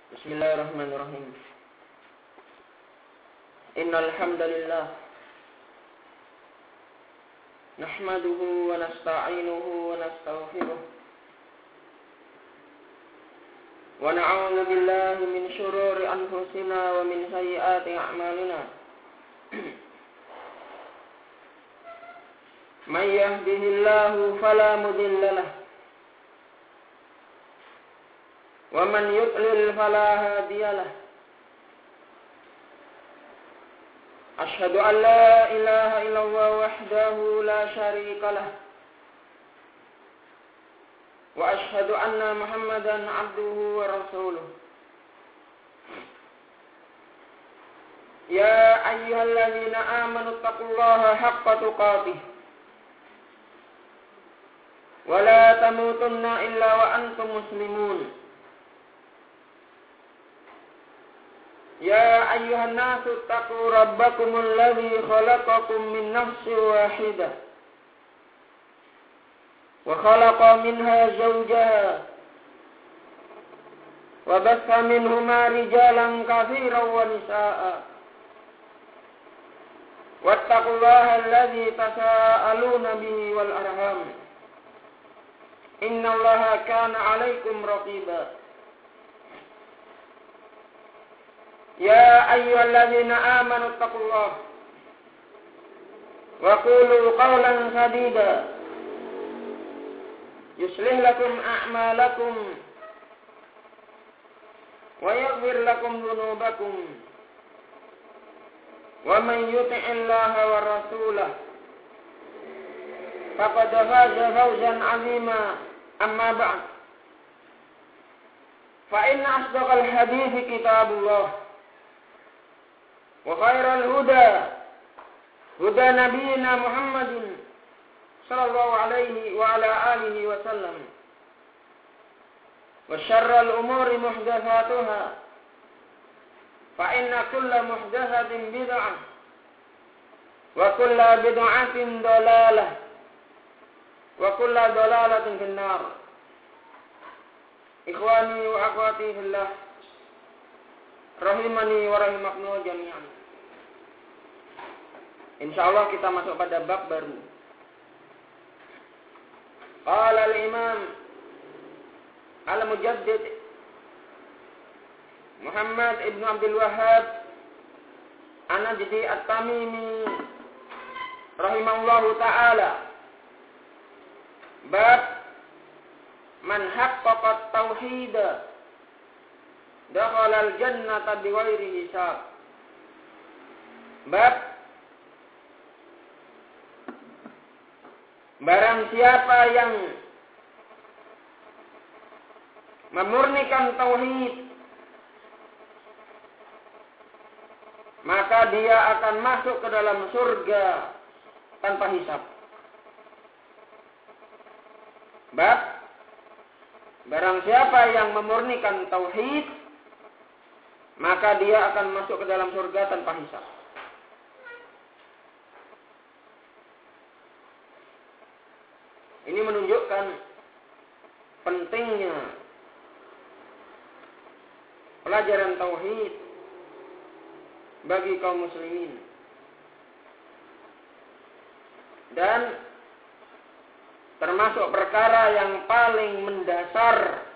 Bismillahirrahmanirrahim. Innal hamdalillah nahmaduhu wa nasta'inuhu wa nastaghfiruh wa na'udzu billahi min shururi anfusina wa min sayyiati a'malina. May yahdihillahu fala mudilla lahu wa man yudlil fala hadiya lahu. Ashhadu an la ilaha illallah wahdahu la syarika lahu wa ashhadu anna Muhammadan abduhu wa rasuluh. Ya ayyuhalladzina amanu taqullaha haqqa tuqatih wa la tamutunna illa wa antum muslimun. يا أيها الناس اتقوا ربكم الذي خلقكم من نفس واحدة وخلق منها زوجها وبث منهما رجالا كثيرا ونساء واتقوا الله الذي تساءلون به والأرحام إن الله كان عليكم رقيبا. يا أيها الذين آمنوا اتقوا الله وقولوا قولا سديدا يصلح لكم أعمالكم ويغفر لكم ذنوبكم ومن يطع الله ورسوله فقد فاز فوزا عظيما. أما بعد فإن أصدق الحديث كتاب الله وخير الهدى هدى نبينا محمد صلى الله عليه وعلى آله وسلم وشر الأمور محدثاتها فإن كل محدثة بدعة وكل بدعة ضلالة وكل ضلالة في النار. Ikhwani wa akhwati fillah rahimani wa rahimakumullah jami'an. Insyaallah kita masuk pada bab baru. Qala al-Imam al-Mujaddid Muhammad ibn Abdul Wahhab An-Najdi At-Tamimi rahimahullahu ta'ala, bab man haqqaqa at-tauhid dakhala al-jannata bighairi hisab. Bab barang siapa yang memurnikan tauhid, maka dia akan masuk ke dalam surga tanpa hisab. Bab barang siapa yang memurnikan tauhid, maka dia akan masuk ke dalam surga tanpa hisab. Ini menunjukkan pentingnya pelajaran tauhid bagi kaum muslimin. Dan termasuk perkara yang paling mendasar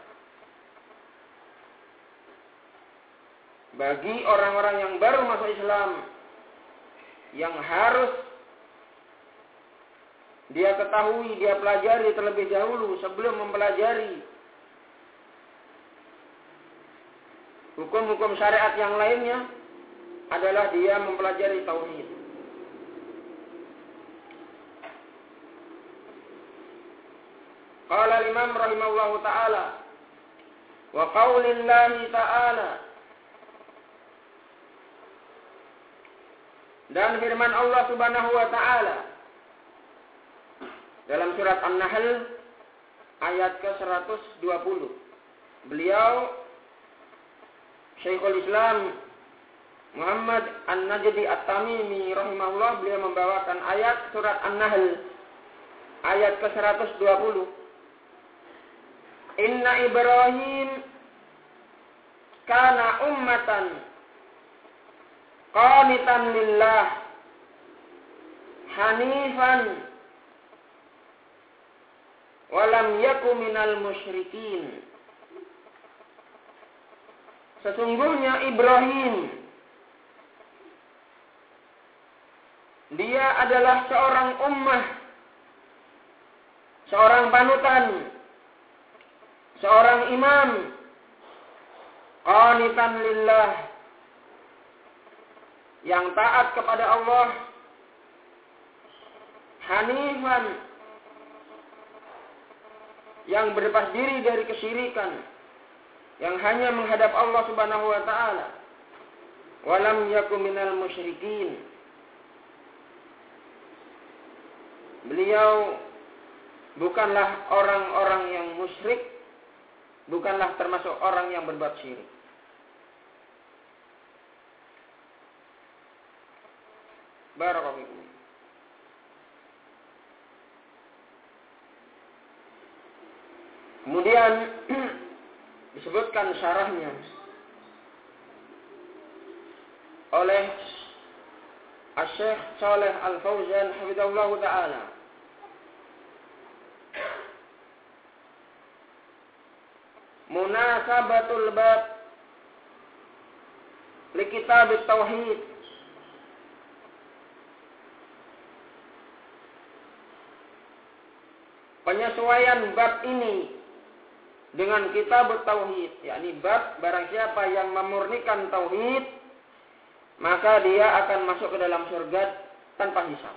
bagi orang-orang yang baru masuk Islam, yang harus dia ketahui, dia pelajari terlebih dahulu sebelum mempelajari hukum-hukum syariat yang lainnya, adalah dia mempelajari tauhid. Qala al-Imam rahimahullahu ta'ala wa qaulillahi ta'ala, dan firman Allah subhanahu wa ta'ala dalam surat An-Nahl ayat ke-120. Beliau Syekhul Islam Muhammad An-Najdi At-Tamimi rahimahullah, beliau membawakan ayat surat An-Nahl ayat ke-120. Inna Ibrahim kana ummatan qanitan lillah hanifan walam yaku minal musyrikin. Sesungguhnya Ibrahim, dia adalah seorang ummah, seorang panutan, seorang imam, qanitan lillah, yang taat kepada Allah, hanifan, yang berlepas diri dari kesyirikan, yang hanya menghadap Allah Subhanahu wa taala. Walam yakum minal musyrikin. Beliau bukanlah orang-orang yang musyrik, bukanlah termasuk orang yang berbuat syirik. Barakallahu fikum. Kemudian disebutkan syarahnya oleh Asy-Syaikh Shalih Al-Fauzan hafizahullah taala. Munasabatul bab li kitab at-tauhid. Penyesuaian bab ini dengan kitab tauhid, yakni bab barang siapa yang memurnikan tauhid, maka dia akan masuk ke dalam surga tanpa hisab.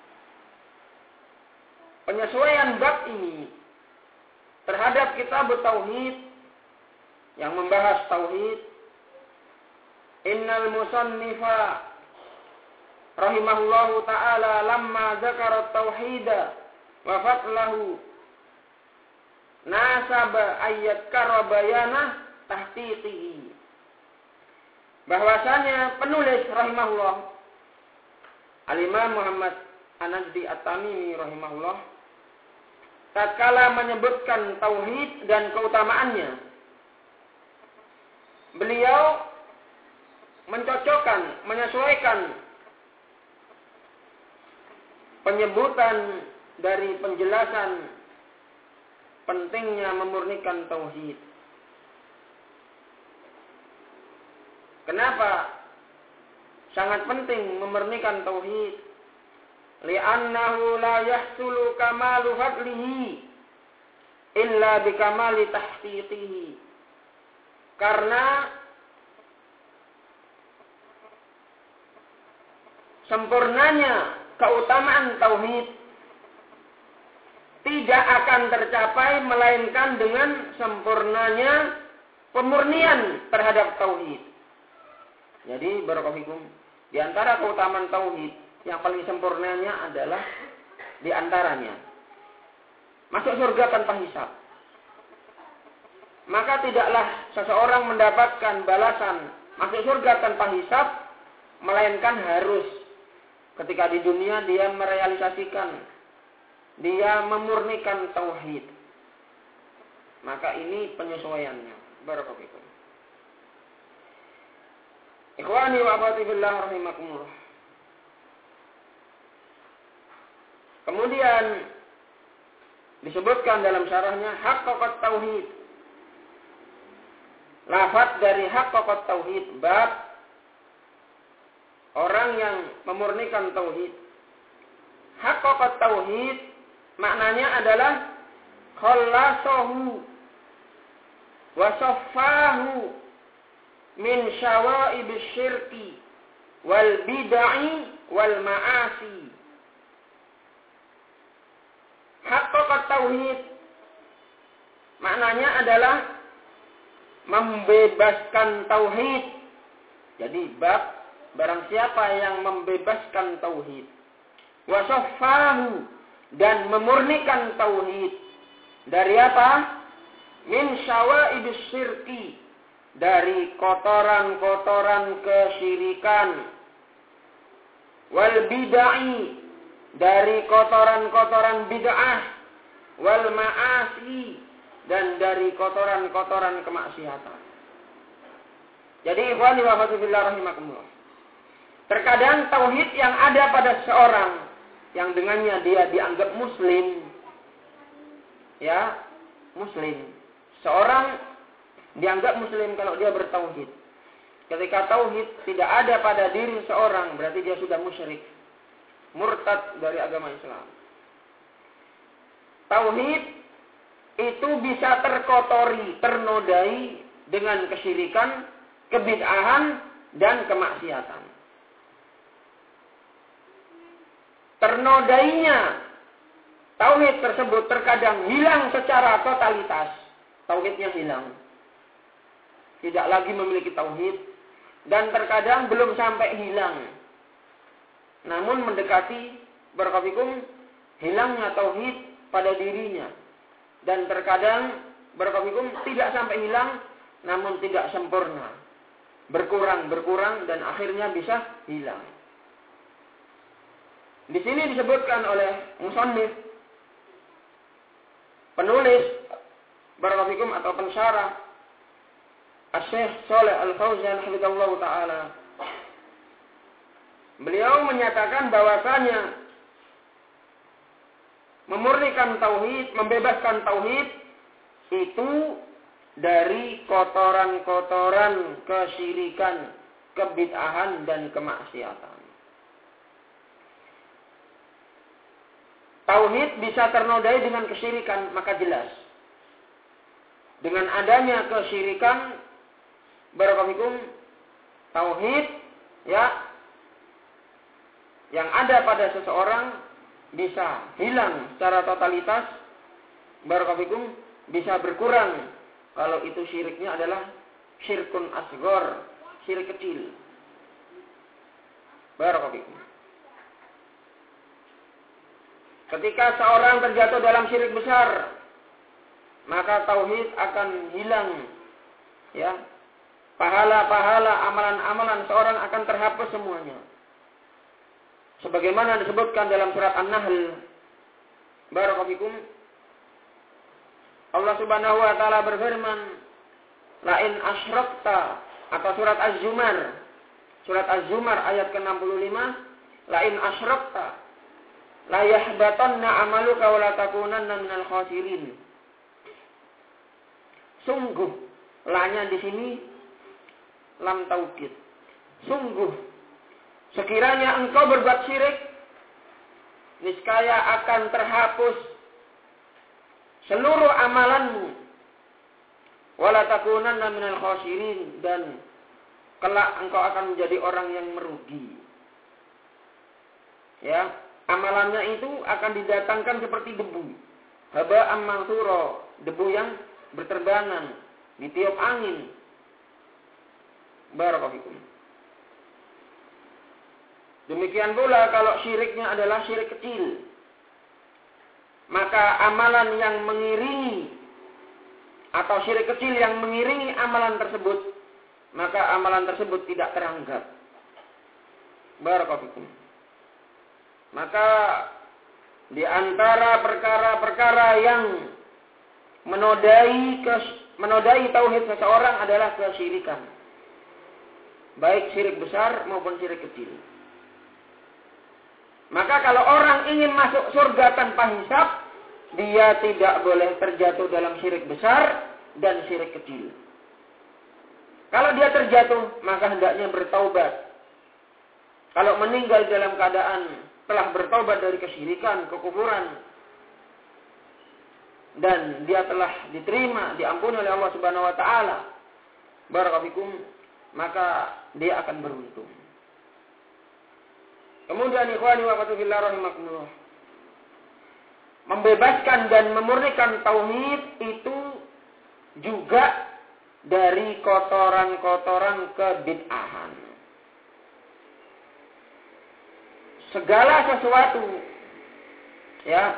Penyesuaian bab ini terhadap kitab tauhid yang membahas tauhid, innal musannifa rahimahullahu taala lamma zakara tauhida wa fadlahu nasaba ayat karabayana tahqiqihi. Bahwasanya penulis rahimahullah Al-Imam Muhammad An-Najdi At-Tamimi rahimahullah tatkala menyebutkan tauhid dan keutamaannya, beliau mencocokkan, menyesuaikan penyebutan dari penjelasan pentingnya memurnikan tauhid. Kenapa sangat penting memurnikan tauhid? Li'annahu la yahsulu kamalu fadlihi illa bikamali tahqiqihi. Karena sempurnanya keutamaan tauhid tidak akan tercapai melainkan dengan sempurnanya pemurnian terhadap tauhid. Jadi barakallahu fikum, di antara keutamaan tauhid yang paling sempurnanya adalah di antaranya masuk surga tanpa hisab. Maka tidaklah seseorang mendapatkan balasan masuk surga tanpa hisab, melainkan harus ketika di dunia dia merealisasikan, dia memurnikan tauhid. Maka ini penyesuaiannya. Barakallahu fikum. Ikhwani wa akhwati fillah rahimakumullah. Kemudian disebutkan dalam syarahnya haqqaqat tauhid. Lafaz dari haqqaqat tauhid, bab orang yang memurnikan tauhid. Haqqaqat tauhid maknanya adalah khallasahu wa saffahu min syawa'ibis syirki wal bid'i wal ma'asi. Haqqaqat tauhid maknanya adalah membebaskan tauhid. Jadi bab barang siapa yang membebaskan tauhid, wa saffahu, dan memurnikan tauhid dari apa? Min syawa'ibis syirki, dari kotoran-kotoran kesyirikan, wal bid'ah, dari kotoran-kotoran bid'ah, wal ma'asi, dan dari kotoran-kotoran kemaksiatan. Jadi ikhwani wa akhwati fillah rahimakumullah. Terkadang tauhid yang ada pada seorang yang dengannya dia dianggap muslim, ya, muslim. Seorang dianggap muslim kalau dia bertauhid. Ketika tauhid tidak ada pada diri seorang, berarti dia sudah musyrik, murtad dari agama Islam. Tauhid itu bisa terkotori, ternodai dengan kesyirikan, kebid'ahan, dan kemaksiatan. Ternodainya tauhid tersebut terkadang hilang secara totalitas. Tauhidnya hilang. Tidak lagi memiliki tauhid. Dan terkadang belum sampai hilang. Namun mendekati barakallahu hilangnya tauhid pada dirinya. Dan terkadang barakallahu tidak sampai hilang, namun tidak sempurna. Berkurang, dan akhirnya bisa hilang. Di sini disebutkan oleh musannif, penulis barakallahu atau pensyarah Asy-Syaikh Shalih Al-Fauzan hafizallahu taala. Beliau menyatakan bahwasanya memurnikan tauhid, membebaskan tauhid itu dari kotoran-kotoran kesyirikan, kebid'ahan, dan kemaksiatan. Tauhid bisa ternodai dengan kesyirikan, maka jelas. Dengan adanya kesyirikan, barakallahu tauhid, ya, yang ada pada seseorang bisa hilang secara totalitas, barakallahu bisa berkurang kalau itu syiriknya adalah syirkun asghar, syirik kecil. Barakallahu. Ketika seorang terjatuh dalam syirik besar, maka tauhid akan hilang. Ya. Pahala-pahala, amalan-amalan seorang akan terhapus semuanya. Sebagaimana disebutkan dalam surat An-Nahl. Barakallahu. Allah Subhanahu wa taala berfirman, "La in asyrakta," atau surat Az-Zumar. Surat Az-Zumar ayat ke-65, "La in asyrakta la yahbatanna 'amaluka wa la takunanna minal khasirin." Sungguh, lanya di sini lam taukid. Sungguh, sekiranya engkau berbuat syirik, niscaya akan terhapus seluruh amalanmu. Wa la takunanna minal khasirin, dan kelak engkau akan menjadi orang yang merugi. Ya. Amalannya itu akan didatangkan seperti debu. Haba'am mansura, debu yang berterbangan, ditiup angin. Barakallahu. Demikian pula kalau syiriknya adalah syirik kecil, maka amalan yang mengiringi atau syirik kecil yang mengiringi amalan tersebut, maka amalan tersebut tidak teranggap. Barakallahu. Maka di antara perkara-perkara yang menodai tauhid seseorang adalah kesyirikan. Baik syirik besar maupun syirik kecil. Maka kalau orang ingin masuk surga tanpa hisab, dia tidak boleh terjatuh dalam syirik besar dan syirik kecil. Kalau dia terjatuh, maka hendaknya bertaubat. Kalau meninggal dalam keadaan telah bertaubat dari kesyirikan, kekufuran, dan dia telah diterima, diampuni oleh Allah Subhanahu wa taala, barakallahu, maka dia akan beruntung. Kemudian ikhwani wa akhwati fillah rahimakumullah, membebaskan dan memurnikan tauhid itu juga dari kotoran-kotoran kebid'ahan. Segala sesuatu, ya,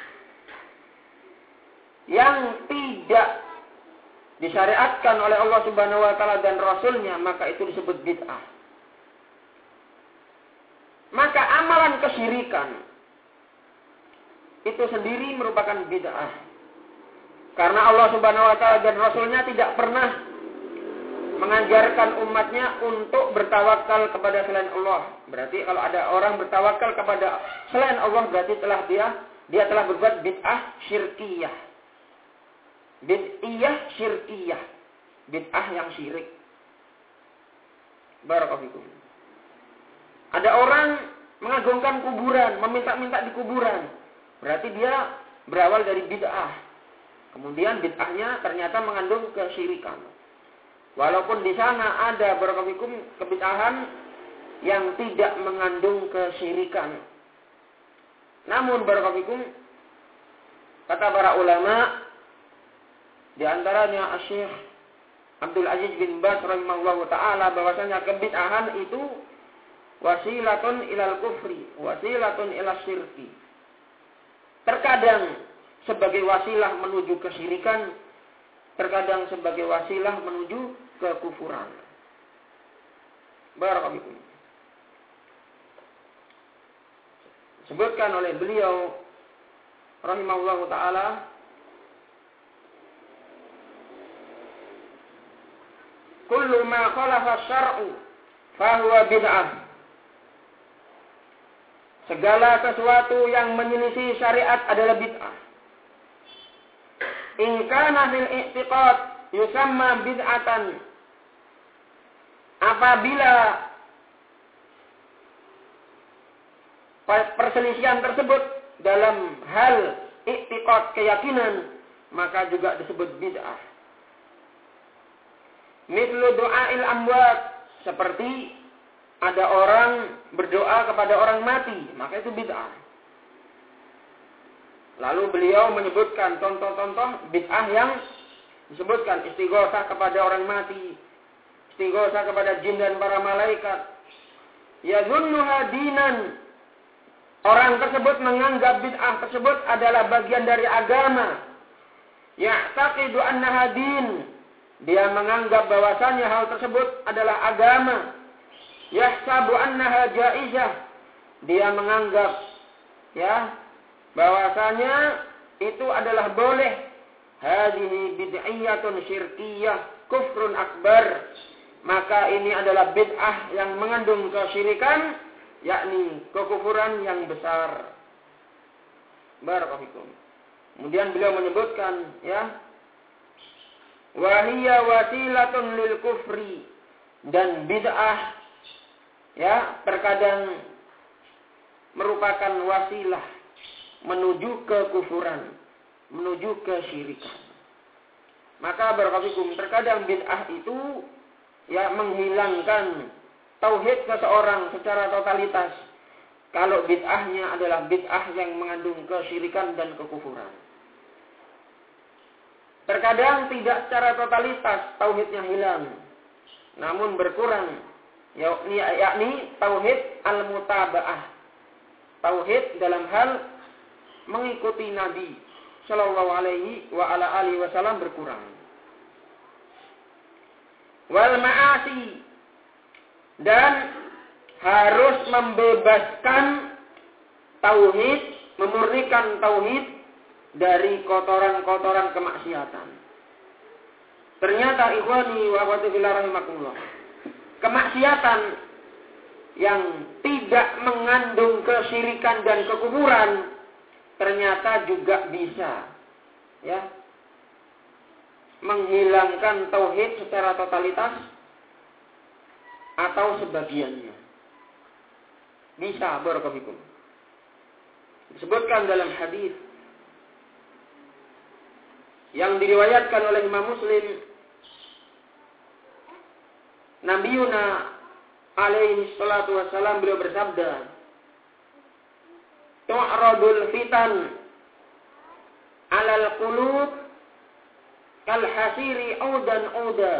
yang tidak disyariatkan oleh Allah Subhanahu wa taala dan Rasulnya, maka itu disebut bid'ah. Maka amalan kesyirikan itu sendiri merupakan bid'ah. Karena Allah Subhanahu wa taala dan Rasulnya tidak pernah mengajarkan umatnya untuk bertawakal kepada selain Allah. Berarti kalau ada orang bertawakal kepada selain Allah, berarti dia telah berbuat bid'ah syirkiyah. Bid'iyah syirkiyah. Bid'ah yang syirik. Barakallahu. Ada orang mengagungkan kuburan, meminta-minta di kuburan. Berarti dia berawal dari bid'ah. Kemudian bid'ahnya ternyata mengandung kesyirikan. Walaupun di sana ada barakallahu kebid'ahan yang tidak mengandung kesyirikan. Namun barakallahu kata para ulama, di antaranya Syekh Abdul Aziz bin Baz rahimahullahu taala, bahwasanya kebid'ahan itu wasilatun ilal kufri, wasilatun ilal syirki. Terkadang sebagai wasilah menuju kesyirikan, terkadang sebagai wasilah menuju kekufuran. Barakallahu. Sebutkan oleh beliau rahimahullahu taala, kullu ma khalafa syar'u fahuwa bid'ah. Segala sesuatu yang menyelisih syariat adalah bid'ah. In kana fil i'tiqad yusamma bid'atan. Apabila perselisihan tersebut dalam hal i'tiqad, keyakinan, maka juga disebut bid'ah. Mithlu du'ail amwat, seperti ada orang berdoa kepada orang mati, maka itu bid'ah. Lalu beliau menyebutkan contoh-contoh bid'ah yang disebutkan: istighosah kepada orang mati, istighosah kepada jin dan para malaikat. Yazunnuha dinan, orang tersebut menganggap bid'ah tersebut adalah bagian dari agama. Ya'taqidu annaha din, dia menganggap bahwasanya hal tersebut adalah agama. Yahsabu annaha jaizah, dia menganggap bahwasanya itu adalah boleh. Hadhihi bid'iyatun syirkiyah kufrun akbar, maka ini adalah bid'ah yang mengandung kesyirikan, yakni kekufuran yang besar. Barakallahu. Kemudian beliau menyebutkan wahiyya wasilatun lil kufri, dan bid'ah terkadang merupakan wasilah menuju kekufuran, menuju kesyirikan. Maka barakallahu, terkadang bid'ah itu menghilangkan tauhid seseorang secara totalitas, kalau bid'ahnya adalah bid'ah yang mengandung kesyirikan dan kekufuran. Terkadang tidak secara totalitas tauhidnya hilang, namun berkurang, yakni tauhid al-mutaba'ah, tauhid dalam hal mengikuti Nabi Shallallahu Alaihi Wasallam berkurang. Wal ma'asi, dan harus membebaskan tauhid, memurnikan tauhid dari kotoran-kotoran kemaksiatan. Ternyata ikhwani wa akhwati fillah rahimakumullah, kemaksiatan yang tidak mengandung kesyirikan dan kekufuran ternyata juga bisa menghilangkan tauhid secara totalitas atau sebagiannya. Bisa, barakallahu. Disebutkan dalam hadis yang diriwayatkan oleh Imam Muslim, Nabiuna alaihi salatu wassalam, beliau bersabda, tu'radul fitan alal qulub kal hasiri audan auda.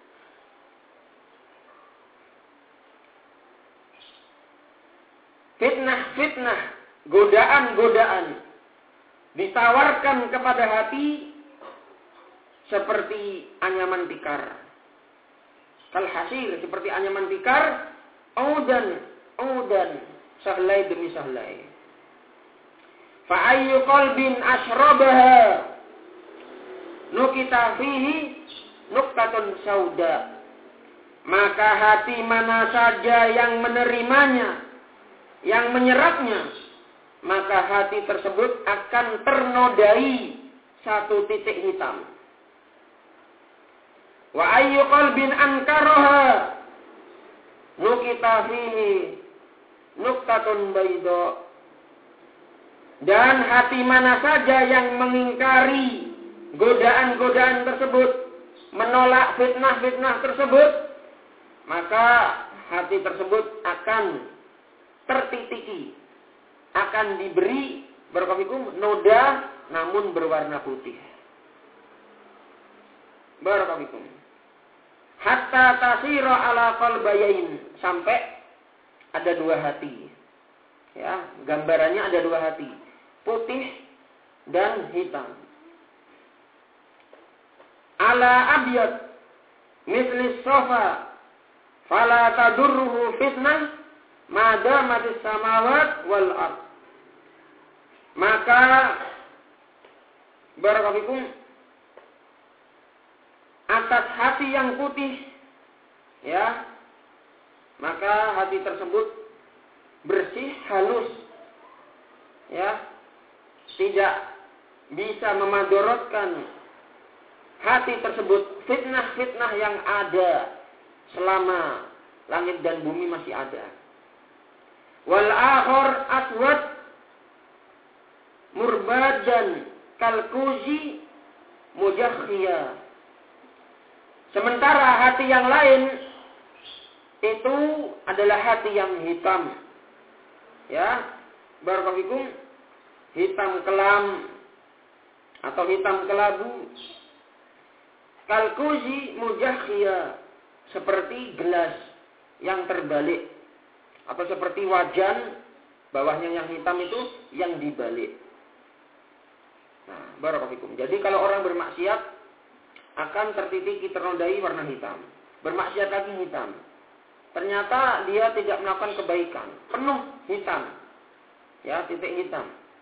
Fitnah-fitnah, godaan-godaan ditawarkan kepada hati seperti anyaman tikar. Kal hasir, seperti anyaman tikar, audan, sahlai demi sahlai. Fa ayyu qalbin asyrabaha nukita fihi nuktatun sauda. maka hati mana saja yang menerimanya, yang menyerapnya, maka hati tersebut akan ternodai satu titik hitam. Wa ayyu qalbin ankaraha nukita fihi nuktatun bayda. Dan hati mana saja yang mengingkari godaan-godaan tersebut, menolak fitnah-fitnah tersebut, maka hati tersebut akan tertitiki, akan diberi barakallahu noda namun berwarna putih. Barakallahu. Hatta tasira ala qalbayain, sampai ada dua hati. Ya, gambarannya ada dua hati, putih dan hitam. Ala abyad misli sofa fala tadurruhu fitnah madamatis samawat wal ard. Maka barakallahu atas hati yang putih, ya, maka hati tersebut bersih, halus, ya, tidak bisa memadorotkan hati tersebut fitnah-fitnah yang ada selama langit dan bumi masih ada. Wal akhar aswad murbadan kalkuzi mujakhia. Sementara hati yang lain itu adalah hati yang hitam. Ya, barakallahu, hitam kelam atau hitam kelabu. Kalkuzi mujakhia, seperti gelas yang terbalik, atau seperti wajan bawahnya yang hitam itu yang dibalik. Nah, barakallahu. Jadi kalau orang bermaksiat akan tertitiki, ternodai warna hitam. Bermaksiat lagi hitam. Ternyata dia tidak melakukan kebaikan, penuh hitam. Ya, titik hitam.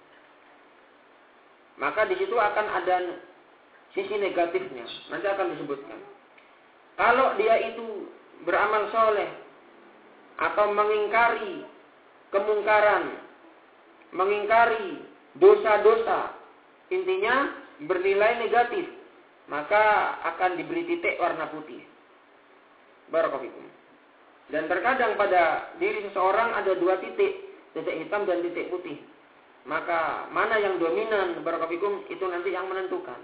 Maka di situ akan ada sisi negatifnya. Nanti akan disebutkan. Kalau dia itu beramal soleh atau mengingkari kemungkaran, mengingkari dosa-dosa, intinya bernilai negatif, maka akan diberi titik warna putih. Barakallahu. Dan terkadang pada diri seseorang ada dua titik, titik hitam dan titik putih. Maka mana yang dominan, barakallahu, itu nanti yang menentukan.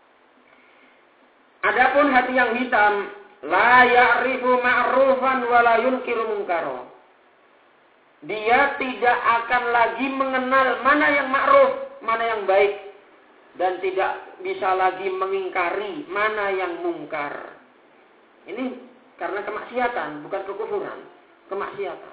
Adapun hati yang hitam, la ya'rifu ma'rufan wa la yunkiru munkara. Dia tidak akan lagi mengenal mana yang ma'ruf, mana yang baik, dan tidak bisa lagi mengingkari mana yang mungkar. Ini karena kemaksiatan, bukan kekufuran, kemaksiatan.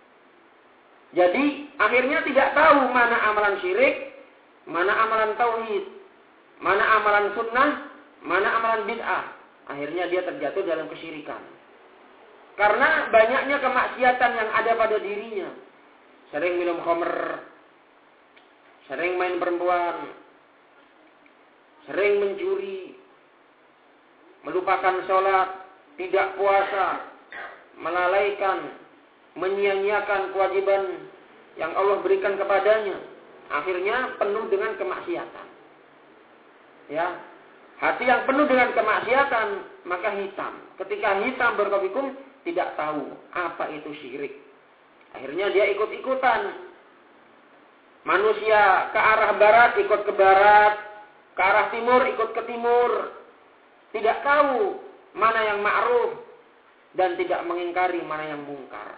Jadi akhirnya tidak tahu mana amalan syirik, mana amalan tauhid, mana amalan sunnah, mana amalan bid'ah. Akhirnya dia terjatuh dalam kesyirikan. Karena banyaknya kemaksiatan yang ada pada dirinya. Sering minum khamr, sering main perempuan, sering mencuri, melupakan sholat, tidak puasa, melalaikan, menyia-nyiakan kewajiban yang Allah berikan kepadanya. Akhirnya penuh dengan kemaksiatan. Ya, hati yang penuh dengan kemaksiatan maka hitam. Ketika hitam barakallahu tidak tahu apa itu syirik. Akhirnya dia ikut-ikutan. Manusia ke arah barat ikut ke barat, ke arah timur ikut ke timur. Tidak tahu mana yang ma'ruf dan tidak mengingkari mana yang mungkar.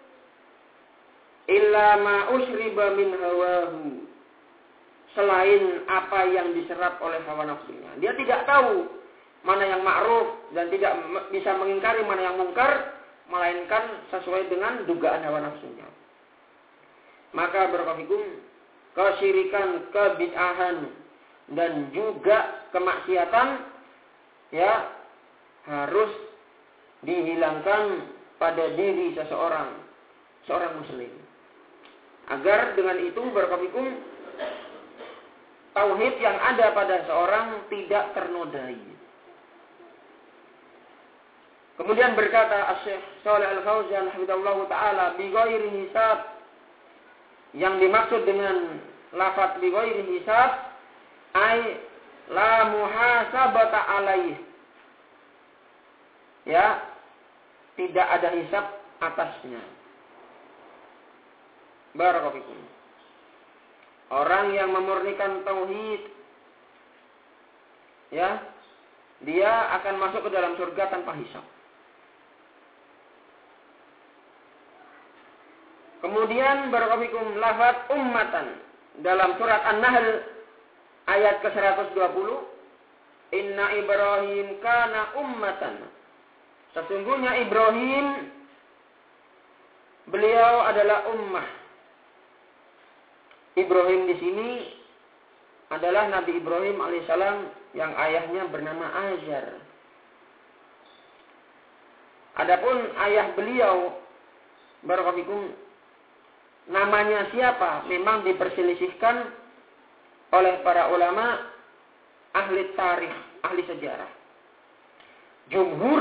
Illa ma usriba min hawahu, selain apa yang diserap oleh hawa nafsunya. Dia tidak tahu mana yang ma'ruf dan tidak bisa mengingkari mana yang mungkar, melainkan sesuai dengan dugaan hawa nafsunya. Maka barakallahu, kesyirikan, kebid'ahan dan juga kemaksiatan, ya, harus dihilangkan pada diri seorang muslim. Agar dengan itu barakallahu tauhid yang ada pada seorang tidak ternodai. Kemudian berkata Asy-Syaikh Shalih Al-Fauzan hafizallahu taala bi ghairi hisab, yang dimaksud dengan lafaz bi ghairi hisab ai la muhasabata alaih. Ya, tidak ada hisab atasnya. Barakallahu fikum. Orang yang memurnikan tauhid, ya, dia akan masuk ke dalam surga tanpa hisab. Kemudian barakallahu fikum lafaz ummatan dalam surat An-Nahl ayat ke-120, Inna Ibrahim kana ummatan. Sesungguhnya Ibrahim, beliau adalah ummah. Ibrahim di sini adalah Nabi Ibrahim alaihissalam yang ayahnya bernama Azar. Adapun ayah beliau, barakallahu fikum, namanya siapa memang diperselisihkan oleh para ulama ahli tarikh, ahli sejarah. Jumhur,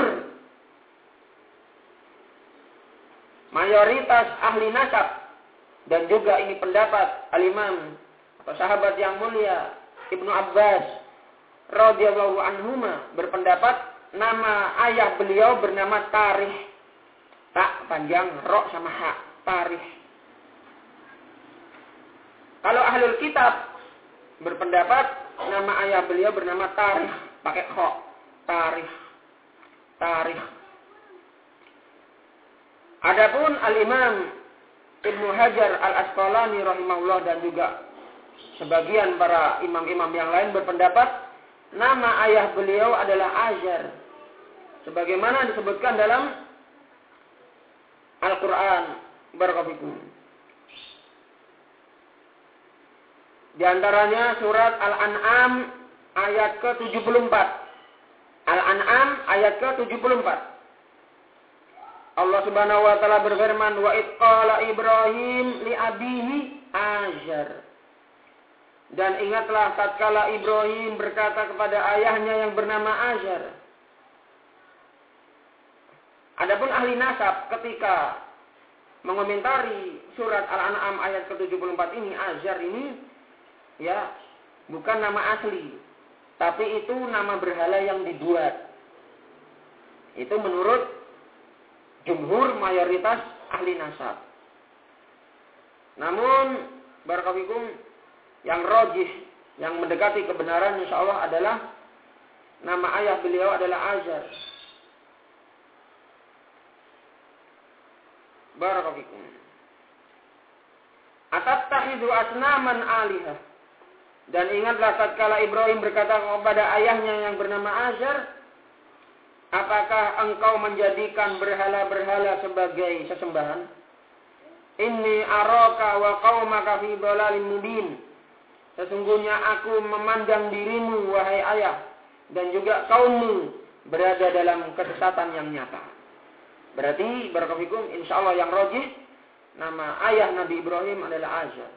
mayoritas ahli nasab, dan juga ini pendapat al-Imam atau sahabat yang mulia Ibnu Abbas radhiyallahu anhuma berpendapat nama ayah beliau bernama Tarikh. Tak panjang, ro sama ha, Tarikh. Kalau ahlul kitab berpendapat nama ayah beliau bernama Tarikh, pakai kho, Tarikh. Tarikh. Adapun al-Imam Ibnu Hajar Al-Asqalani rahimahullah dan juga sebagian para imam-imam yang lain berpendapat nama ayah beliau adalah Azar, sebagaimana disebutkan dalam Al-Quran. Barakallahu fikum. Di antaranya surat Al-An'am ayat ke-74. Al-An'am ayat ke-74. Allah Subhanahu wa taala berfirman, wa id qala Ibrahim li abihi Azar. Dan ingatlah tatkala Ibrahim berkata kepada ayahnya yang bernama Azar. Adapun ahli nasab ketika mengomentari surat Al-An'am ayat ke-74 ini, Azar ini ya bukan nama asli, tapi itu nama berhala yang dibuat. Itu menurut jumhur mayoritas ahli nasab. Namun barakallahu fikum, yang rajih, yang mendekati kebenaran insyaallah adalah nama ayah beliau adalah Azar. Barakallahu fikum. Atattakhidhu asnaman alihah. Dan ingatlah tatkala Ibrahim berkata kepada ayahnya yang bernama Azar, apakah engkau menjadikan berhala-berhala sebagai sesembahan? Inni araka wa qaumaka fi dhalalin mubin. Sesungguhnya aku memandang dirimu wahai ayah dan juga kaummu berada dalam kesesatan yang nyata. Berarti barakallahu fikum, insyaallah yang rajih nama ayah Nabi Ibrahim adalah Azar.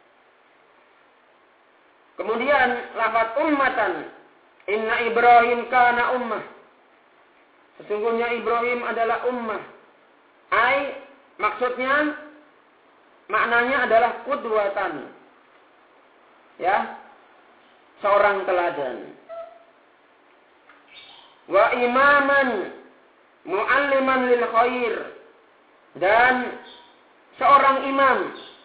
Kemudian lafaz ummatan, inna Ibrahim kana ummah. Sesungguhnya Ibrahim adalah ummah. Ai, maksudnya, maknanya adalah qudwatan. Ya, seorang teladan. Wa imaman, mualliman lil khair. Dan seorang imam.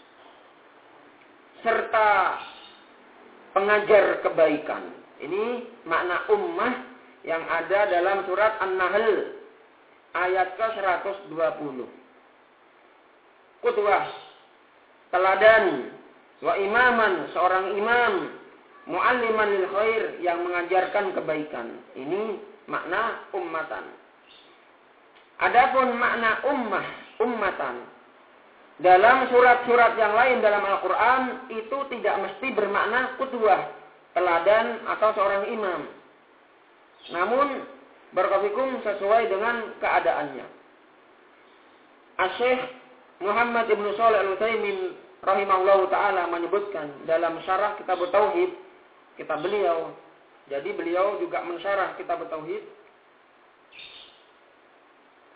Serta pengajar kebaikan. Ini makna ummah yang ada dalam surat An-Nahl ayat ke-120. Qudwah, teladan, wa imaman, seorang imam, mualliman lil khair, yang mengajarkan kebaikan. Ini makna ummatan. Adapun makna ummah, ummatan, dalam surat-surat yang lain dalam Al-Quran itu tidak mesti bermakna qudwah, teladan atau seorang imam. Namun barakallahu fikum sesuai dengan keadaannya. Asy-Syaikh Muhammad Ibnu Shalih Al-Utsaimin rahimahullahu taala menyebutkan dalam syarah kitab tauhid, kitab beliau. Jadi beliau juga mensyarah kitab tauhid.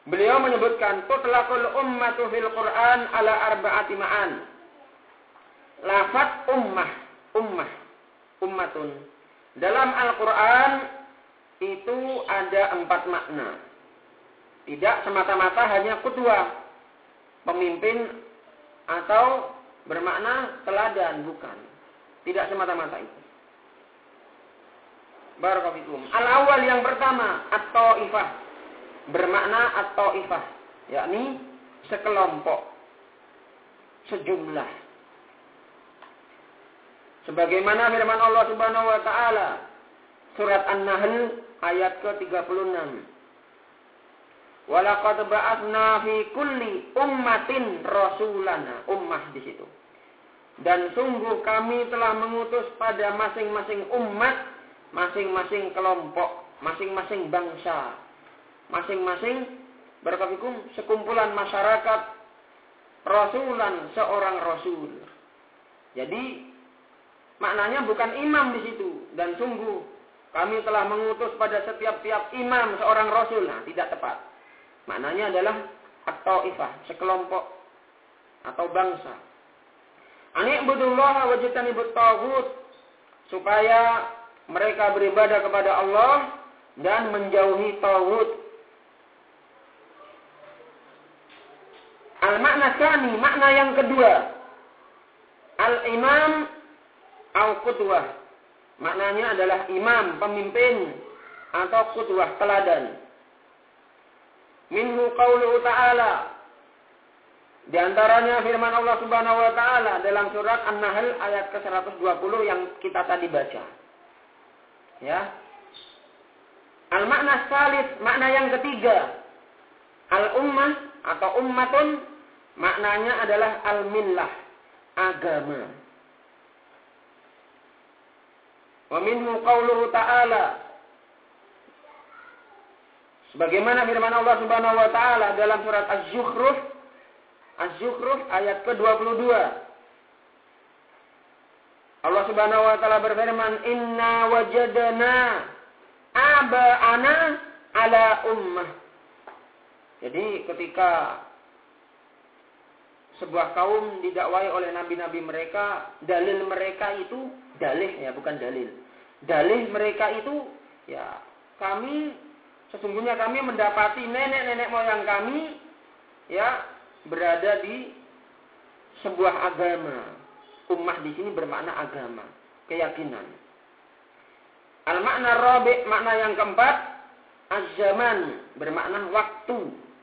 Beliau menyebutkan tutlaqul ummatu fil Qur'an ala arba'ati ma'an. Lafaz ummatun. Dalam Al-Qur'an itu ada 4 makna. Tidak semata-mata hanya qudwah, pemimpin atau bermakna teladan, bukan. Tidak semata-mata itu. Barakallahu. Al-awwal yang pertama, at-ta'ifah. Bermakna at-ta'ifah, yakni sekelompok, sejumlah. Sebagaimana firman Allah Subhanahu wa taala surat An-Nahl ayat ke-36. Walaqad ba'atsna fi kulli ummatin rasulana, ummah di situ. Dan sungguh kami telah mengutus pada masing-masing umat, masing-masing kelompok, masing-masing bangsa, masing-masing barakallahu sekumpulan masyarakat, rasulan, seorang rasul. Jadi maknanya bukan imam di situ, dan sungguh kami telah mengutus pada setiap-tiap imam seorang rasul. Nah, tidak tepat. Maknanya adalah at-ta'ifah, sekelompok atau bangsa. Ani'budullaha wajtanibut taghut, supaya mereka beribadah kepada Allah dan menjauhi taghut. Al-makna tsani, makna yang kedua. Al-imam al-qudwah. Maknanya adalah imam, pemimpin atau qudwah, teladan. Minhu qauluhu ta'ala. Di antaranya firman Allah Subhanahu wa taala dalam surat An-Nahl ayat ke-120 yang kita tadi baca. Ya. Al-makna tsalits, makna yang ketiga. Al-ummah atau ummatun, maknanya adalah al-millah, agama. Wa minhu qauluhu ta'ala. Sebagaimana firman Allah Subhanahu wa taala dalam surat Az-Zukhruf ayat ke-22. Allah Subhanahu wa taala berfirman, "Inna wajadna aba'ana ala ummah." Jadi ketika sebuah kaum didakwai oleh nabi-nabi mereka, dalil mereka itu bukan dalil. Dalil mereka itu sesungguhnya kami mendapati nenek-nenek moyang kami berada di sebuah agama. Ummah di sini bermakna agama, keyakinan. Al-makna rabi', makna yang keempat, az-zaman, bermakna waktu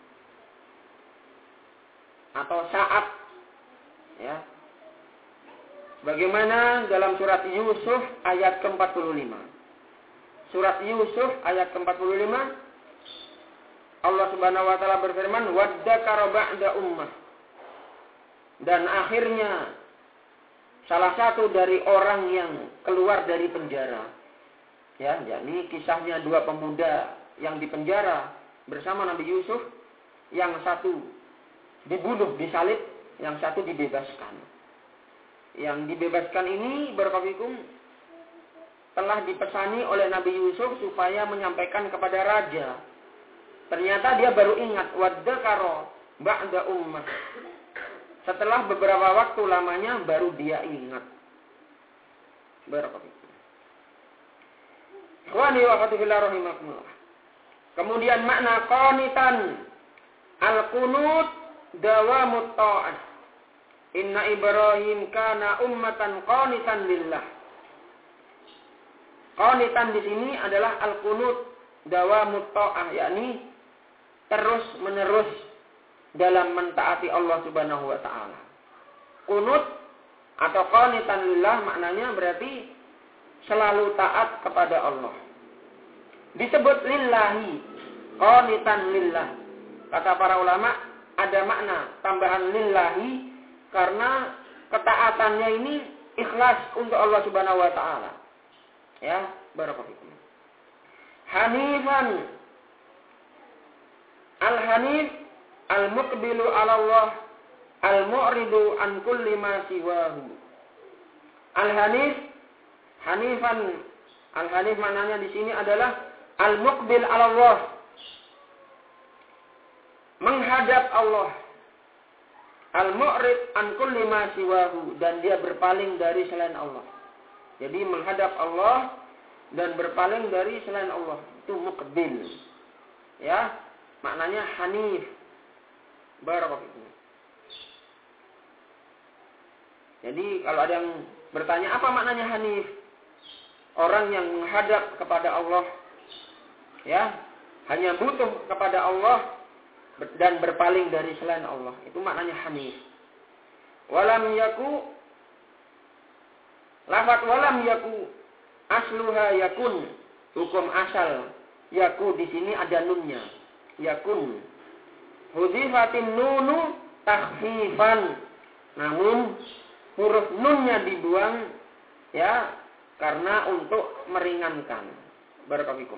atau saat. Ya. Bagaimana dalam surat Yusuf ayat ke-45. Surat Yusuf ayat ke-45, Allah Subhanahu wa taala berfirman, "Waddakara ba'da ummah." Dan akhirnya salah satu dari orang yang keluar dari penjara. Ya, yakni kisahnya 2 pemuda yang dipenjara bersama Nabi Yusuf, yang satu dibunuh, disalib, yang satu dibebaskan. Yang dibebaskan ini barakallahu telah dipesani oleh Nabi Yusuf supaya menyampaikan kepada raja. Ternyata dia baru ingat, waddakara ba'da ummah. Setelah beberapa waktu lamanya baru dia ingat. Barakallahu. Ikhwani wa akhwati fillah rahimakumullah. Kemudian makna qanitan, al-qunut dawamut ta'ah. Inna Ibrahim kana ummatan qanitan lillah. Qanitan di sini adalah al-qunut dawamut ta'ah, yakni terus-menerus dalam mentaati Allah Subhanahu wa taala. Qunut atau qanitan lillah maknanya berarti selalu taat kepada Allah. Disebut lillahi, qanitan lillah. Kata para ulama, ada makna tambahan lillahi karena ketaatannya ini ikhlas untuk Allah Subhanahu wa taala. Ya, barakallahu fikum. Hanifan. Al-hanif al-muqbilu 'ala Allah, al-mu'ridu an kulli ma siwahu. Al-hanif, hanifan, al-hanif maknanya di sini adalah al-muqbil 'ala Allah. menghadap Allah. Al-mu'rid an kulli ma siwahu, dan dia berpaling dari selain Allah. Jadi menghadap Allah dan berpaling dari selain Allah itu muqbil. Ya, maknanya hanif. Barakallahu. Jadi kalau ada yang bertanya apa maknanya hanif? Orang yang menghadap kepada Allah, ya, hanya butuh kepada Allah dan berpaling dari selain Allah. Itu maknanya hanif. Walam yaku, lafaz walam yaku asluha yakun, hukum asal yaku di sini ada nunnya. Yakun. Hudzifatin nunu takhfifan. Namun huruf nunnya dibuang, ya, karena untuk meringankan. Barakallahu.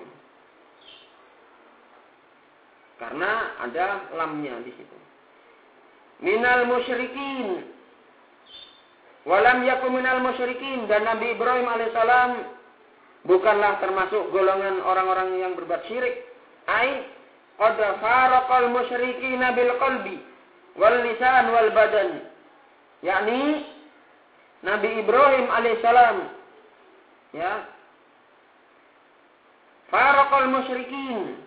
Karena ada lamnya di situ. Minal musyrikin. Walam yakum minal musyrikin. Dan Nabi Ibrahim alaihissalam bukanlah termasuk golongan orang-orang yang berbuat syirik. Ai qad faraqal musyrikina bil qalbi wal lisan wal badan. Yakni Nabi Ibrahim alaihissalam, ya, faraqal musyrikin,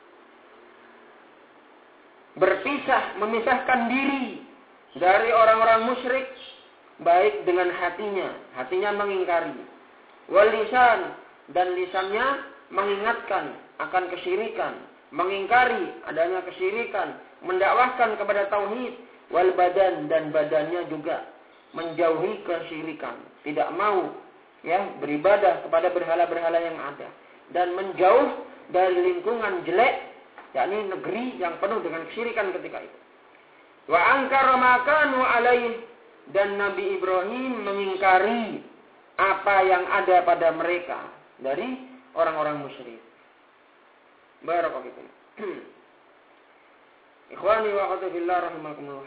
berpisah, memisahkan diri dari orang-orang musyrik, baik dengan hatinya mengingkari, wal lisan, dan lisannya mengingatkan akan kesyirikan, mengingkari adanya kesyirikan, mendakwahkan kepada tauhid, wal badan, dan badannya juga menjauhi kesyirikan, tidak mau, ya, beribadah kepada berhala-berhala yang ada, dan menjauh dari lingkungan jelek, yakni negeri yang penuh dengan kesyirikan ketika itu. Wa ankara ma kanu alaih, dan Nabi Ibrahim mengingkari apa yang ada pada mereka dari orang-orang musyrik. Barakallahu fikum. Ikhwani wa akhwati fillah rahimakumullah.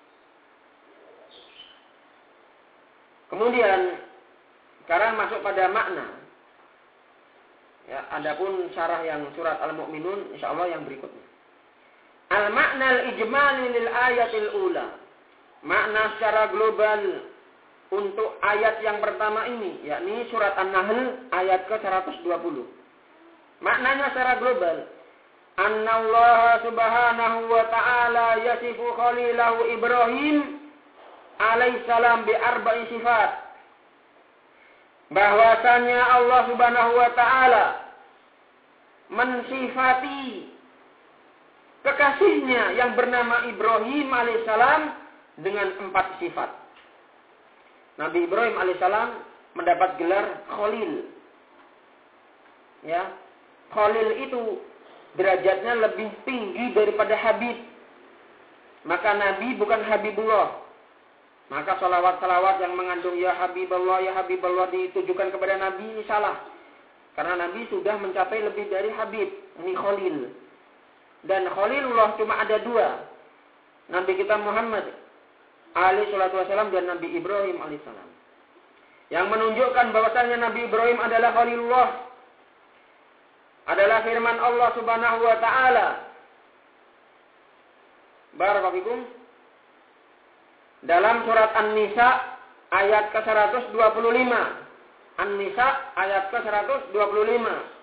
Kemudian sekarang masuk pada makna. Ya, adapun syarah yang surat Al-Mu'minun insyaallah yang berikutnya. Al-makna al-ijmali lil ayatil ula. Makna secara global untuk ayat yang pertama ini, yakni surat An-Nahl ayat ke-120. Maknanya secara global, annallaha subhanahu wa ta'ala yasifu khalilahu Ibrahim alaihissalam bi arba'i sifat. Bahwasanya Allah Subhanahu wa taala mensifati kekasihnya yang bernama Ibrahim alaihissalam dengan 4 sifat. Nabi Ibrahim alaihissalam mendapat gelar Khalil. Ya, Khalil itu derajatnya lebih tinggi daripada Habib. Maka Nabi bukan Habibullah. Maka salawat-salawat yang mengandung ya Habibullah ditujukan kepada Nabi ini salah. Karena Nabi sudah mencapai lebih dari Habib. Ini Khalil. Dan Khalilullah cuma ada 2. Nabi kita Muhammad alaihi salatu wasallam dan Nabi Ibrahim alaihissalam. Yang menunjukkan bahwasanya Nabi Ibrahim adalah Khalilullah adalah firman Allah Subhanahu wa taala. Barakallahu fikum. Dalam surat An-Nisa ayat ke-125. An-Nisa ayat ke-125.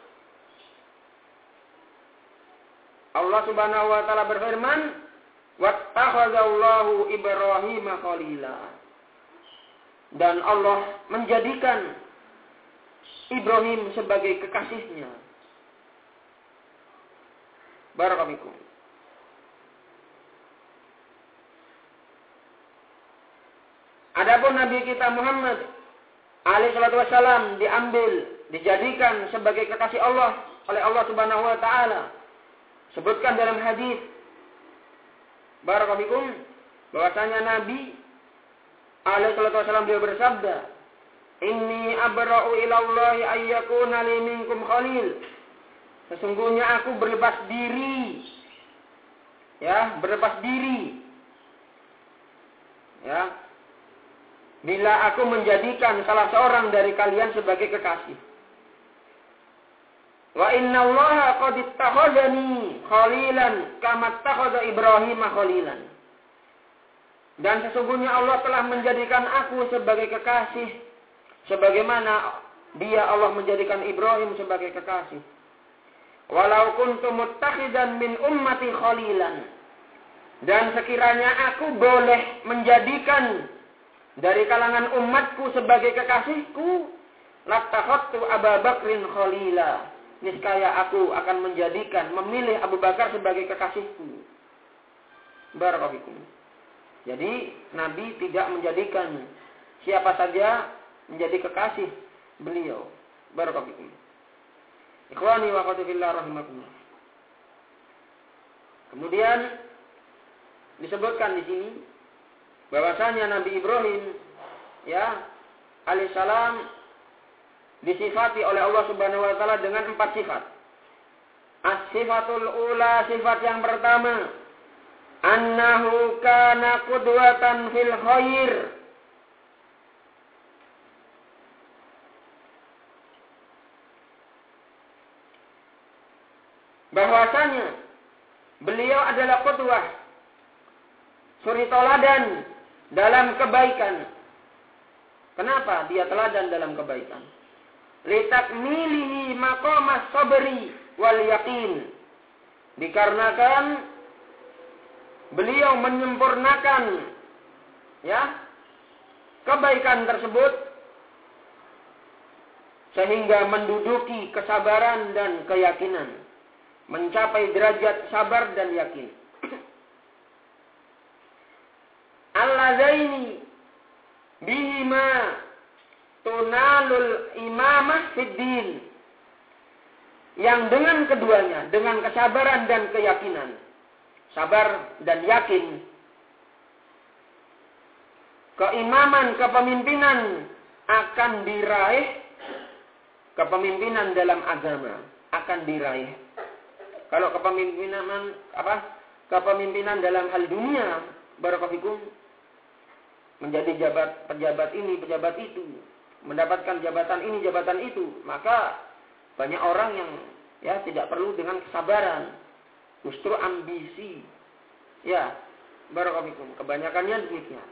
Allah Subhanahu wa taala berfirman, "Wattakhadallahu Ibrahim khalila." Dan Allah menjadikan Ibrahim sebagai kekasihnya. Barakallahu fikum. Adapun Nabi kita Muhammad alaihi salatu wasallam dijadikan sebagai kekasih Allah oleh Allah Subhanahu wa taala. Sebutkan dalam hadis barakallahu fikum bahwasanya Nabi alaihi salatu wasallam beliau bersabda, "Inni abra'u ila Allah ayyakuna li minkum khalil." Sesungguhnya aku berlepas diri. Ya, berlepas diri. Ya. Bila aku menjadikan salah seorang dari kalian sebagai kekasih. Wa inna Allaha qad ittakhadhani khalilan kama ittakhadha Ibrahim khalilan. Dan sesungguhnya Allah telah menjadikan aku sebagai kekasih sebagaimana Dia Allah menjadikan Ibrahim sebagai kekasih. Walau kuntu muttakhidan min ummati khalilan. Dan sekiranya aku boleh menjadikan dari kalangan umatku sebagai kekasihku, lattakhadtu Abu Bakrin khalila. Niscaya aku akan memilih Abu Bakar sebagai kekasihku. Barakallahu fikum. Jadi Nabi tidak menjadikan siapa saja menjadi kekasih beliau. Barakallahu fikum. Ikhwani wa akhwati fillah rahimakumullah. Kemudian disebutkan di sini bahwasanya Nabi Ibrahim alaihissalam disifati oleh Allah Subhanahu wa taala dengan 4 sifat. As-sifatul ula, sifat yang pertama, annahu kana qudwatan fil khair. Bahwasanya beliau adalah qudwah, suri teladan dalam kebaikan. Kenapa dia teladan dalam kebaikan? Litakmilihi maqamas sabri wal yaqin. Dikarenakan beliau menyempurnakan kebaikan tersebut sehingga menduduki kesabaran dan keyakinan, mencapai derajat sabar dan yakin. Allazaini bihima tunalul imamah fid din. Yang dengan keduanya, dengan kesabaran dan keyakinan, sabar dan yakin, keimaman, kepemimpinan akan diraih, kepemimpinan dalam agama akan diraih. Kalau kepemimpinan dalam hal dunia, barakallahu fikum, menjadi pejabat ini, pejabat itu, mendapatkan jabatan ini, jabatan itu, maka banyak orang yang tidak perlu dengan kesabaran, justru ambisi. Barakallahu fikum, kebanyakannya demikian.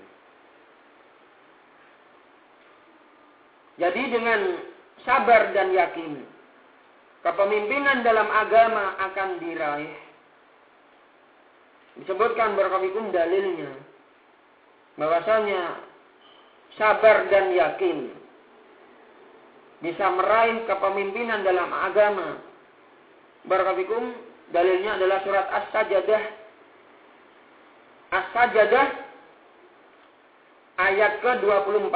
Jadi dengan sabar dan yakin, kepemimpinan dalam agama akan diraih. Disebutkan barakallahu fikum dalilnya, bahwasanya sabar dan yakin bisa meraih kepemimpinan dalam agama. Barakallahu fikum, dalilnya adalah surat As-Sajdah. As-Sajdah ayat ke-24.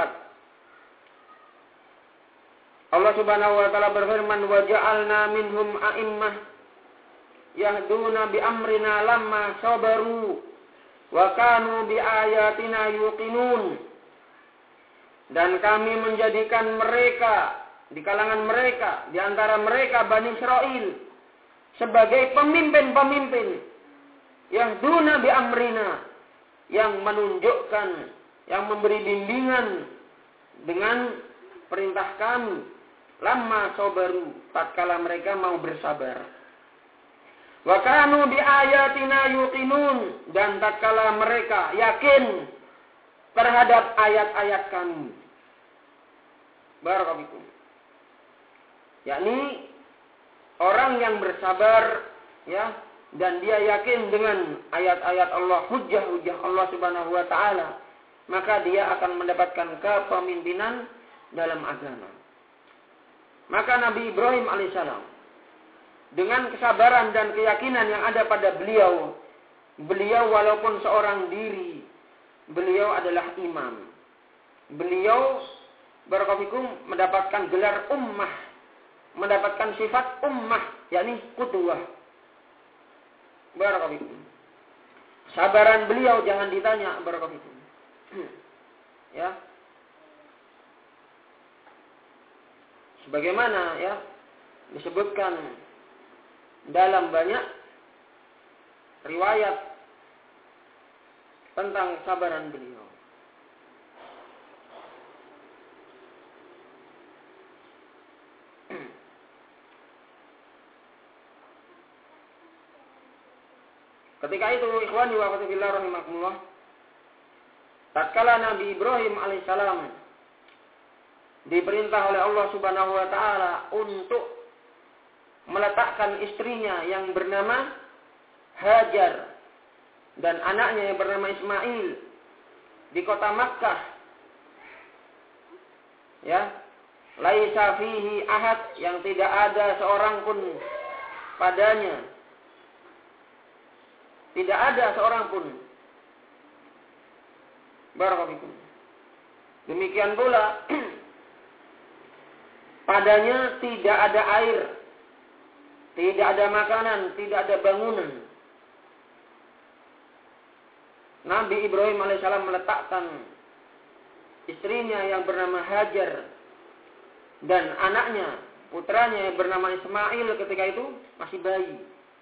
Allah Subhanahu wa taala berfirman, "Wa ja'alna minhum a'immah yahduna bi amrina lamma sabaru wa kanu bi ayatina yuqinun." Dan kami menjadikan mereka di kalangan mereka, di antara mereka Bani Israel, sebagai pemimpin-pemimpin yahduna bi amrina, yang menunjukkan, yang memberi bimbingan dengan perintah kami, lamma sabaru, tatkala mereka mau bersabar. Wa kanu bi ayatina yuqinun, dan tatkala mereka yakin terhadap ayat-ayat kami. Barakallahu fikum. Yakni orang yang bersabar dan dia yakin dengan ayat-ayat Allah, hujjah-hujjah Allah Subhanahu wa taala, maka dia akan mendapatkan kepemimpinan dalam agama. Maka Nabi Ibrahim alaihissalam, dengan kesabaran dan keyakinan yang ada pada beliau walaupun seorang diri, beliau adalah imam. Beliau barakallahu fikum mendapatkan gelar ummah, mendapatkan sifat ummah, yakni qudwah. Barakallahu fikum. Sabaran beliau jangan ditanya, barakallahu fikum. Sebagaimana disebutkan dalam banyak riwayat tentang kesabaran beliau. Ketika itu ikhwani wa akhwati fillah rahimakumullah, tatkala Nabi Ibrahim alaihissalam diperintah oleh Allah Subhanahu wa taala untuk meletakkan istrinya yang bernama Hajar dan anaknya yang bernama Ismail di kota Makkah, ya, laisa fihi ahad, yang tidak ada seorang pun padanya, tidak ada seorang pun. Barakallahu. Demikian pula padanya tidak ada air, tidak ada makanan, tidak ada bangunan. Nabi Ibrahim alaihissalam meletakkan istrinya yang bernama Hajar dan anaknya, putranya yang bernama Ismail ketika itu masih bayi.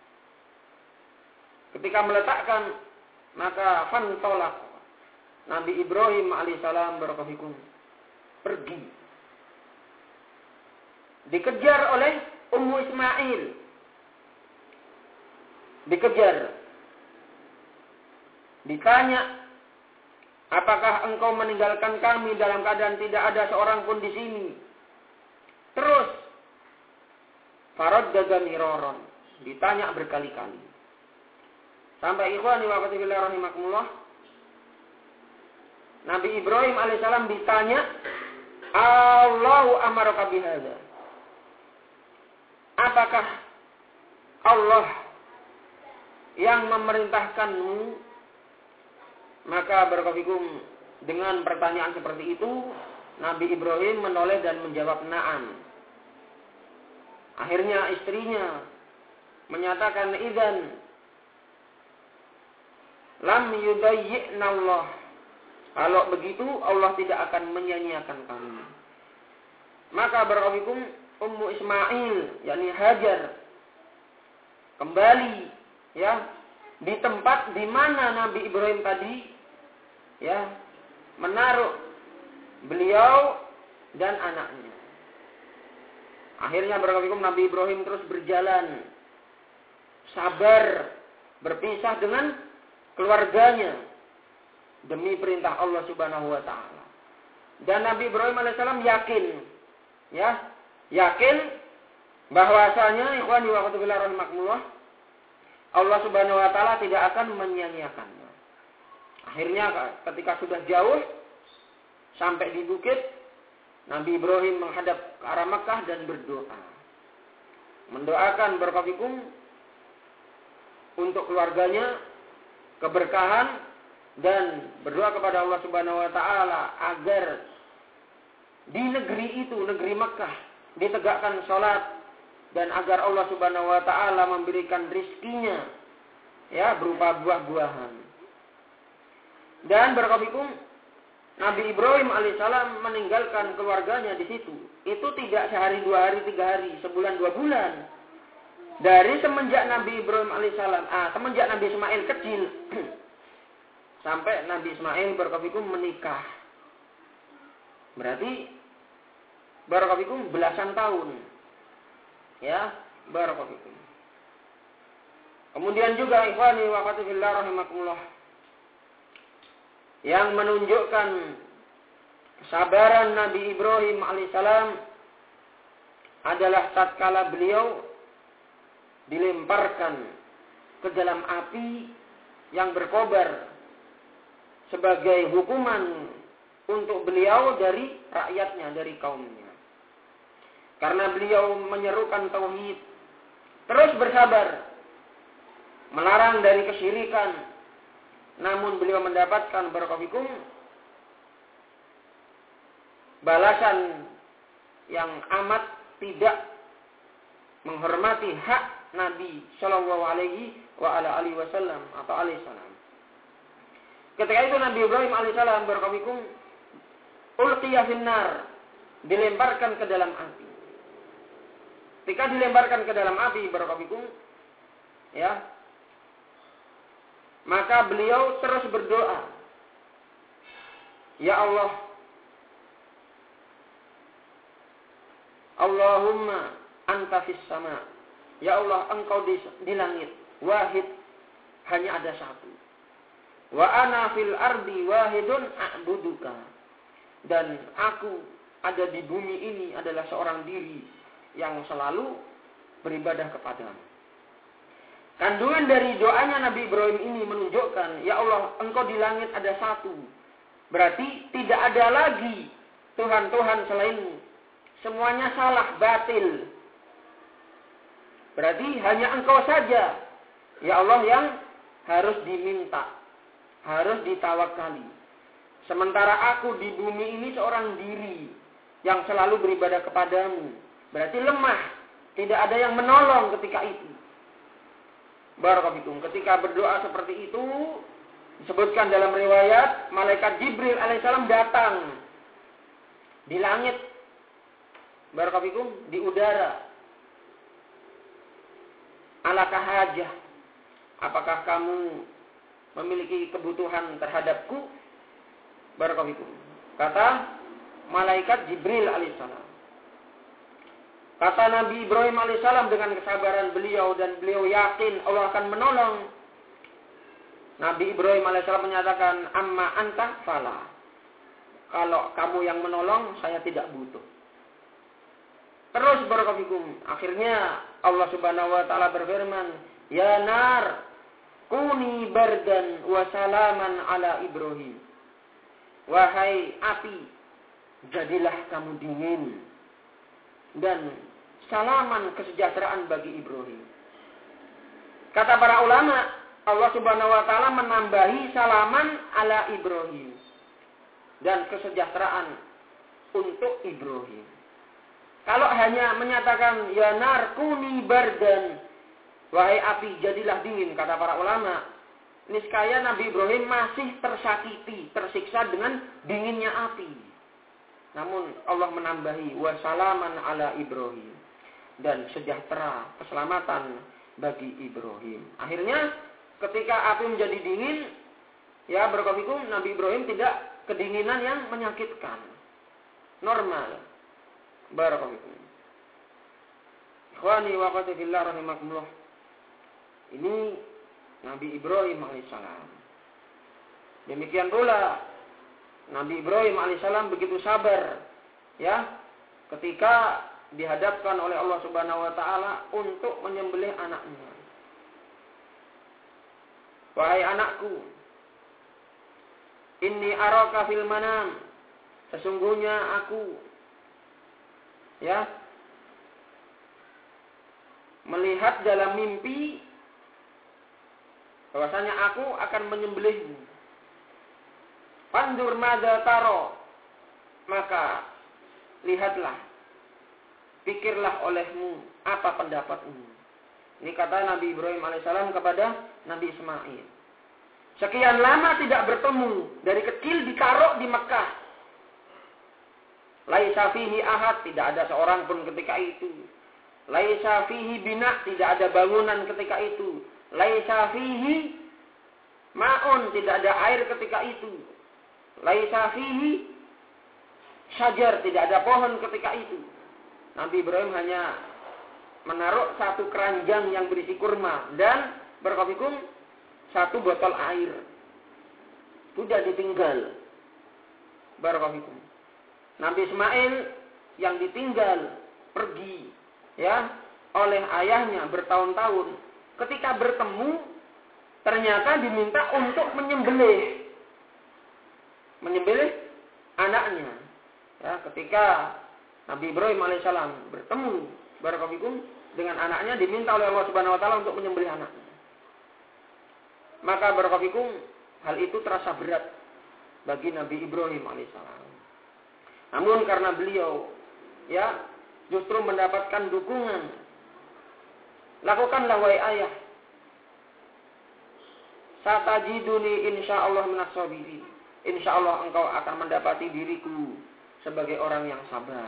Ketika meletakkan, maka fantolak Nabi Ibrahim alaihissalam barakallahu pergi. Dikejar oleh Ummu Ismail. Dikejar. Ditanya, apakah engkau meninggalkan kami dalam keadaan tidak ada seorang pun di sini? Terus, faraddada miraran. Ditanya berkali-kali. Sampai ikhwani wa akhwati fillah rahimakumullah, Nabi Ibrahim alaihissalam ditanya, Allahu amaraka bihadza. Apakah Allah yang memerintahkanmu? Maka barakallahu dengan pertanyaan seperti itu, Nabi Ibrahim menoleh dan menjawab na'am. Akhirnya istrinya menyatakan, idzan lam yudayyi'na Allah. Kalau begitu Allah tidak akan menyia-nyiakan kami. Maka barakallahu Ummu Ismail, yakni Hajar, kembali, ya, di tempat di mana Nabi Ibrahim tadi, ya, menaruh beliau dan anaknya. Akhirnya barakallahu Nabi Ibrahim terus berjalan, sabar, berpisah dengan keluarganya demi perintah Allah Subhanahu wa taala. Dan Nabi Ibrahim alaihissalam yakin, ya, yakin bahwasanya ikhwani wa akhwati fillah rahimakumullah, Allah Subhanahu wa taala tidak akan menyia-nyiakannya. Akhirnya ketika sudah jauh sampai di bukit, Nabi Ibrahim menghadap ke arah Makkah dan berdoa. Mendoakan barakallahu untuk keluarganya keberkahan dan berdoa kepada Allah Subhanahu wa taala agar di negeri itu, negeri Makkah, ditegakkan salat dan agar Allah Subhanahu wa taala memberikan rizkinya, ya, berupa buah-buahan. Dan barakallahu Nabi Ibrahim alaihissalam meninggalkan keluarganya di situ. Itu tidak sehari, 2 hari, 3 hari, sebulan, 2 bulan. Dari semenjak Nabi Ibrahim alaihissalam, semenjak Nabi Ismail kecil sampai Nabi Ismail barakallahu menikah. Berarti barakallahu belasan tahun. Ya, barakallahu. Kemudian juga ikhwani wa akhwati fillah rahimakumullah, yang menunjukkan kesabaran Nabi Ibrahim alaihissalam adalah tatkala beliau dilemparkan ke dalam api yang berkobar sebagai hukuman untuk beliau dari rakyatnya, dari kaumnya. Karena beliau menyerukan tauhid, terus bersabar, melarang dari kesyirikan, namun beliau mendapatkan barakallahu balasan yang amat tidak menghormati hak Nabi Shallallahu Alaihi Wasallam atau alaihissalam. Ketika itu Nabi Ibrahim alaihissalam barakallahu ulqiya finnar, dilemparkan ke dalam api. Ketika dilemparkan ke dalam api barakallahu, ya, maka beliau terus berdoa, ya Allah, Allahumma anta fis sama, ya Allah engkau di langit, wahid hanya ada satu. Wa ana fil ardi wahidun a'buduka. Dan aku ada di bumi ini adalah seorang diri yang selalu beribadah kepadamu. Kandungan dari doanya Nabi Ibrahim ini menunjukkan, ya Allah, engkau di langit ada satu. Berarti tidak ada lagi Tuhan-Tuhan selainmu. Semuanya salah, batil. Berarti hanya engkau saja, ya Allah, yang harus diminta, harus ditawakali. Sementara aku di bumi ini seorang diri yang selalu beribadah kepadamu. Berarti lemah, tidak ada yang menolong ketika itu. Barakallahu. Ketika berdoa seperti itu, disebutkan dalam riwayat, malaikat Jibril alaihissalam datang di langit, barakallahu, di udara. Alakah hajah? Apakah kamu memiliki kebutuhan terhadapku? Barakallahu. Kata malaikat Jibril alaihissalam. Kata Nabi Ibrahim alaihissalam dengan kesabaran beliau dan beliau yakin Allah akan menolong. Nabi Ibrahim alaihissalam menyatakan, amma anta fala. Kalau kamu yang menolong, saya tidak butuh. Terus barakallahu. Akhirnya Allah Subhanahu wa taala berfirman, ya nar, kuni bardan wa salaman ala Ibrahim. Wahai api, jadilah kamu dingin dan salaman kesejahteraan bagi Ibrahim. Kata para ulama, Allah Subhanahu wa taala menambahi salaman ala Ibrahim dan kesejahteraan untuk Ibrahim. Kalau hanya menyatakan ya nar kuni bardan, wahai api jadilah dingin, kata para ulama, niscaya Nabi Ibrahim masih tersakiti, tersiksa dengan dinginnya api. Namun Allah menambahi wasalaman ala Ibrahim dan sejahtera, keselamatan bagi Ibrahim. Akhirnya ketika api menjadi dingin, ya barakallahu, Nabi Ibrahim tidak kedinginan yang menyakitkan. Normal. Barakallahu. Ikhwani wa akhwati fillah rahimakumullah. Ini Nabi Ibrahim alaihissalam. Demikian pula Nabi Ibrahim alaihissalam begitu sabar, ya, ketika dihadapkan oleh Allah Subhanahu wa taala untuk menyembelih anaknya. Wahai anakku, inni araka fil manam, sesungguhnya aku, ya, melihat dalam mimpi bahwasanya aku akan menyembelihmu. Pandur madza taro, maka lihatlah, pikirlah olehmu apa pendapatmu. Ini kata Nabi Ibrahim alaihissalam kepada Nabi Ismail. Sekian lama tidak bertemu, dari kecil ditaruh di Mekah. Laisa fihi ahad, tidak ada seorang pun ketika itu. Laisa fihi bina, tidak ada bangunan ketika itu. Laisa fihi ma'un, tidak ada air ketika itu. Laisa fihi syajar, tidak ada pohon ketika itu. Nabi Ibrahim hanya menaruh satu keranjang yang berisi kurma dan barakallahu satu botol air. Sudah ditinggal. Barakallahu. Nabi Ismail yang ditinggal pergi, ya, oleh ayahnya bertahun-tahun. Ketika bertemu, ternyata diminta untuk menyembelih anaknya. Ya, ketika Nabi Ibrahim alaihissalam bertemu barakallahu dengan anaknya, diminta oleh Allah Subhanahu wa taala untuk menyembelih anaknya. Maka barakallahu hal itu terasa berat bagi Nabi Ibrahim alaihissalam. Namun karena beliau, ya, justru mendapatkan dukungan, lakukanlah wahai ayah. Satajiduni insyaallah minas sabirin. Insyaallah engkau akan mendapati diriku sebagai orang yang sabar.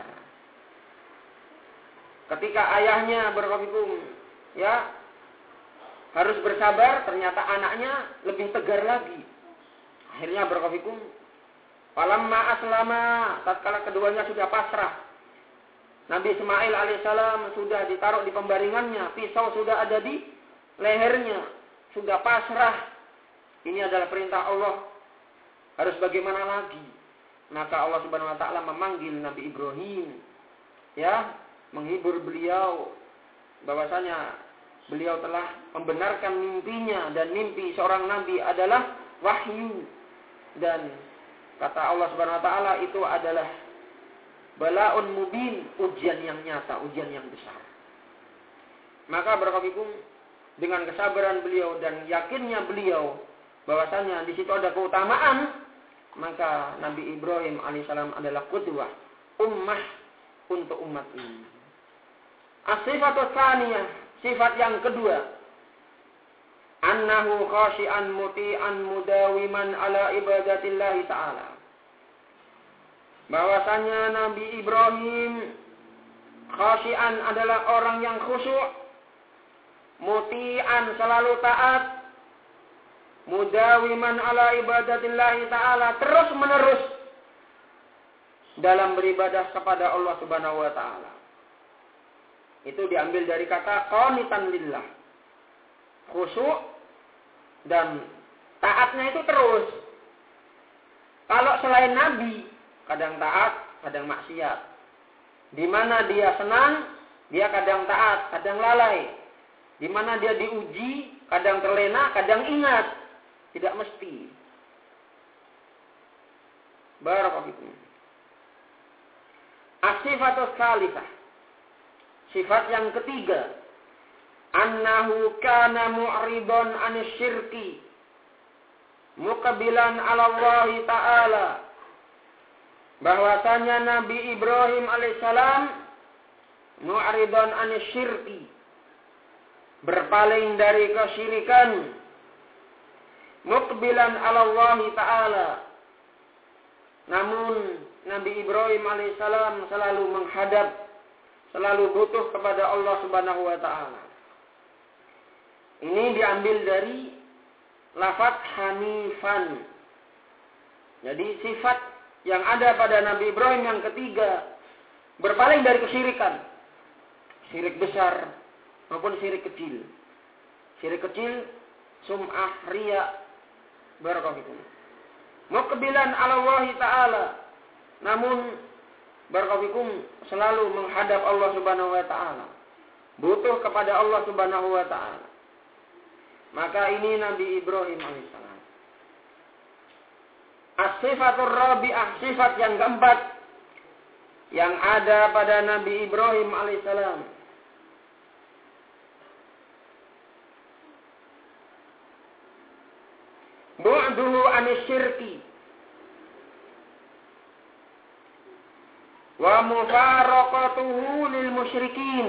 Ketika ayahnya barakallahu, ya, harus bersabar, ternyata anaknya lebih tegar lagi. Akhirnya barakallahu, falamma aslama, tatkala keduanya sudah pasrah, Nabi Ismail alaihissalam sudah ditaruh di pembaringannya, pisau sudah ada di lehernya, sudah pasrah. Ini adalah perintah Allah. Harus bagaimana lagi? Maka Allah Subhanahu wa taala memanggil Nabi Ibrahim, ya, menghibur beliau bahwasanya beliau telah membenarkan mimpinya, dan mimpi seorang nabi adalah wahyu. Dan kata Allah Subhanahu wa taala itu adalah balaun mubin, ujian yang nyata, ujian yang besar. Maka barakallahu dengan kesabaran beliau dan yakinnya beliau bahwasanya di situ ada keutamaan, maka Nabi Ibrahim alaihissalam adalah qudwah, ummah untuk umat ini. As-sifatus tsaniyah, sifat yang kedua, annahu khashi'an muti'an mudawiman ala ibadatillah ta'ala. Bahwasanya Nabi Ibrahim khashi'an adalah orang yang khusyuk, muti'an selalu taat, mudawiman ala ibadatillah ta'ala, terus menerus dalam beribadah kepada Allah Subhanahu wa taala. Itu diambil dari kata qanitan lillah. Khusyuk dan taatnya itu terus. Kalau selain Nabi, kadang taat, kadang maksiat. Di mana dia senang, dia kadang taat, kadang lalai. Di mana dia diuji, kadang terlena, kadang ingat. Tidak mesti. Barakallahu fikum. As-sifatus tsalitsah. Sifat yang ketiga, annahu kana mu'ridun 'anil syirki muqbilan 'ala Allah ta'ala. Bahwasanya Nabi Ibrahim alaihissalam mu'ridun 'anil syirki, berpaling dari kesyirikan, muqbilan 'ala Allah ta'ala. Namun Nabi Ibrahim alaihissalam selalu menghadap, selalu butuh kepada Allah Subhanahu wa taala. Ini diambil dari lafaz hanifan. Jadi sifat yang ada pada Nabi Ibrahim yang ketiga, berpaling dari kesyirikan. Syirik besar maupun syirik kecil. Syirik kecil, sum'ah, riya, barakallahu fikum. Muqbilan 'ala Allah ta'ala. Namun barakallahu fikum selalu menghadap Allah Subhanahu wa taala. Butuh kepada Allah Subhanahu wa taala. Maka ini Nabi Ibrahim alaihissalam. As-sifatur rabi'ah, sifat yang keempat yang ada pada Nabi Ibrahim alaihissalam. Bu'duhu 'anil syirki wa mufaraqatuhu lil musyrikin.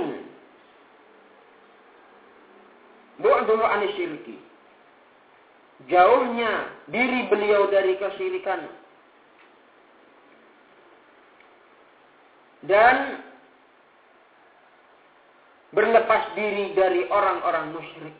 Bu'duhu 'anil syirki, jauhnya diri beliau dari kesyirikan dan berlepas diri dari orang-orang musyrik.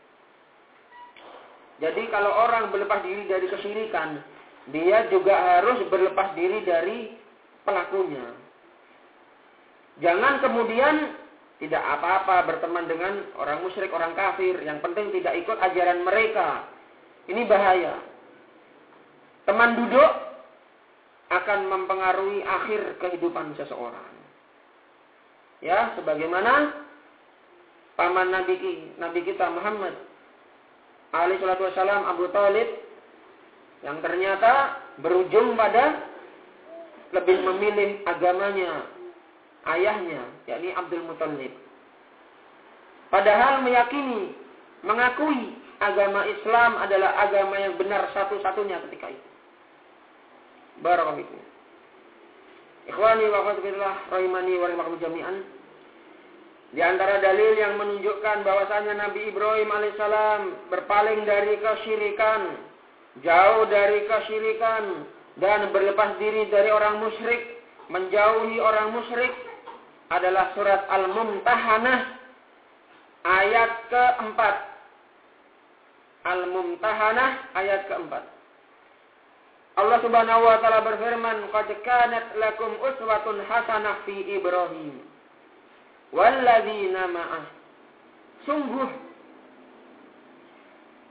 Jadi kalau orang berlepas diri dari kesyirikan, dia juga harus berlepas diri dari pelakunya. Jangan kemudian tidak apa-apa berteman dengan orang musyrik, orang kafir, yang penting tidak ikut ajaran mereka. Ini bahaya. Teman duduk akan mempengaruhi akhir kehidupan seseorang. Ya, sebagaimana paman Nabi kita Muhammad alaihi salatu wassalam, Abu Thalib, yang ternyata berujung pada lebih memilih agamanya ayahnya, yakni Abdul Muthalib. Padahal meyakini, mengakui agama Islam adalah agama yang benar satu-satunya ketika itu. Barakallahu fikum. Ikhwani wa akhwati fillah rahimani wa rahimakum jami'an. Di antara dalil yang menunjukkan bahwasanya Nabi Ibrahim alaihissalam berpaling dari kesyirikan, jauh dari kesyirikan, dan berlepas diri dari orang musyrik, menjauhi orang musyrik, adalah surat Al-Mumtahanah ayat keempat. Al-Mumtahanah ayat keempat. Allah Subhanahu wa taala berfirman, "Qad kanat lakum uswatun hasanah fi Ibrahim walladzina ma'ah." Sungguh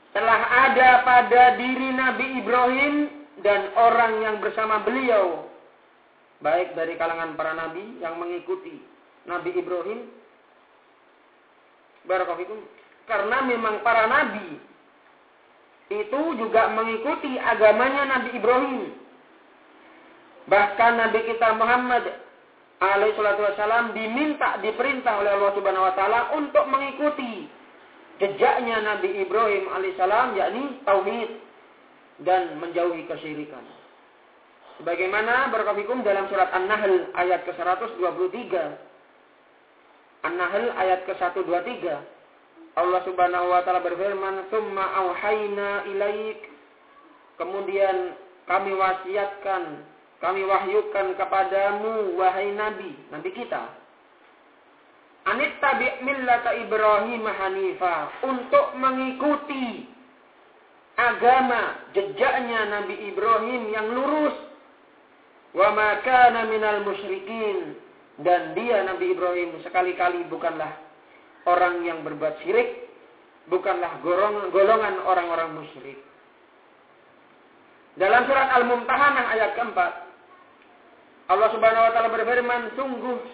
telah ada pada diri Nabi Ibrahim dan orang yang bersama beliau, baik dari kalangan para nabi yang mengikuti Nabi Ibrahim. Barakallahu fikum. Karena memang para nabi itu juga mengikuti agamanya Nabi Ibrahim. Bahkan Nabi kita Muhammad alaihi salatu wasallam diperintah oleh Allah Subhanahu wa taala untuk mengikuti jejaknya Nabi Ibrahim alaihissalam, yakni tauhid dan menjauhi kesyirikan. Sebagaimana barakallahu fikum dalam surat An-Nahl ayat ke-123. An-Nahl ayat ke-123. Allah Subhanahu wa taala berfirman, "Tsumma auhayna ilaik." Kemudian kami wasiatkan, kami wahyukan kepadamu wahai nabi kita. Anittabi' millata Ibrahim hanifa, untuk mengikuti agama jejaknya Nabi Ibrahim yang lurus. Wa ma kana minal musyrikin, dan dia Nabi Ibrahim sekali-kali bukanlah orang yang berbuat syirik, bukanlah golongan orang-orang musyrik. Dalam surat Al-Mumtahanah ayat keempat, Allah Subhanahu wa taala berfirman, sungguh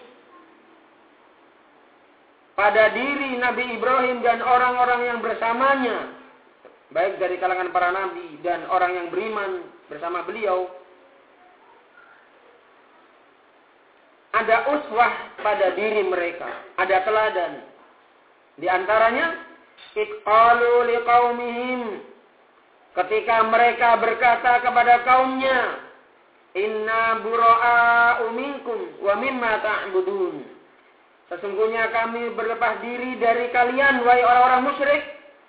pada diri Nabi Ibrahim dan orang-orang yang bersamanya, baik dari kalangan para nabi dan orang yang beriman bersama beliau, ada uswah pada diri mereka, ada teladan. Di antaranya, iqalu liqaumihim, ketika mereka berkata kepada kaumnya, inna bura'a'u minkum wa mimma ta'budun. Sesungguhnya kami berlepas diri dari kalian, wahai orang-orang musyrik.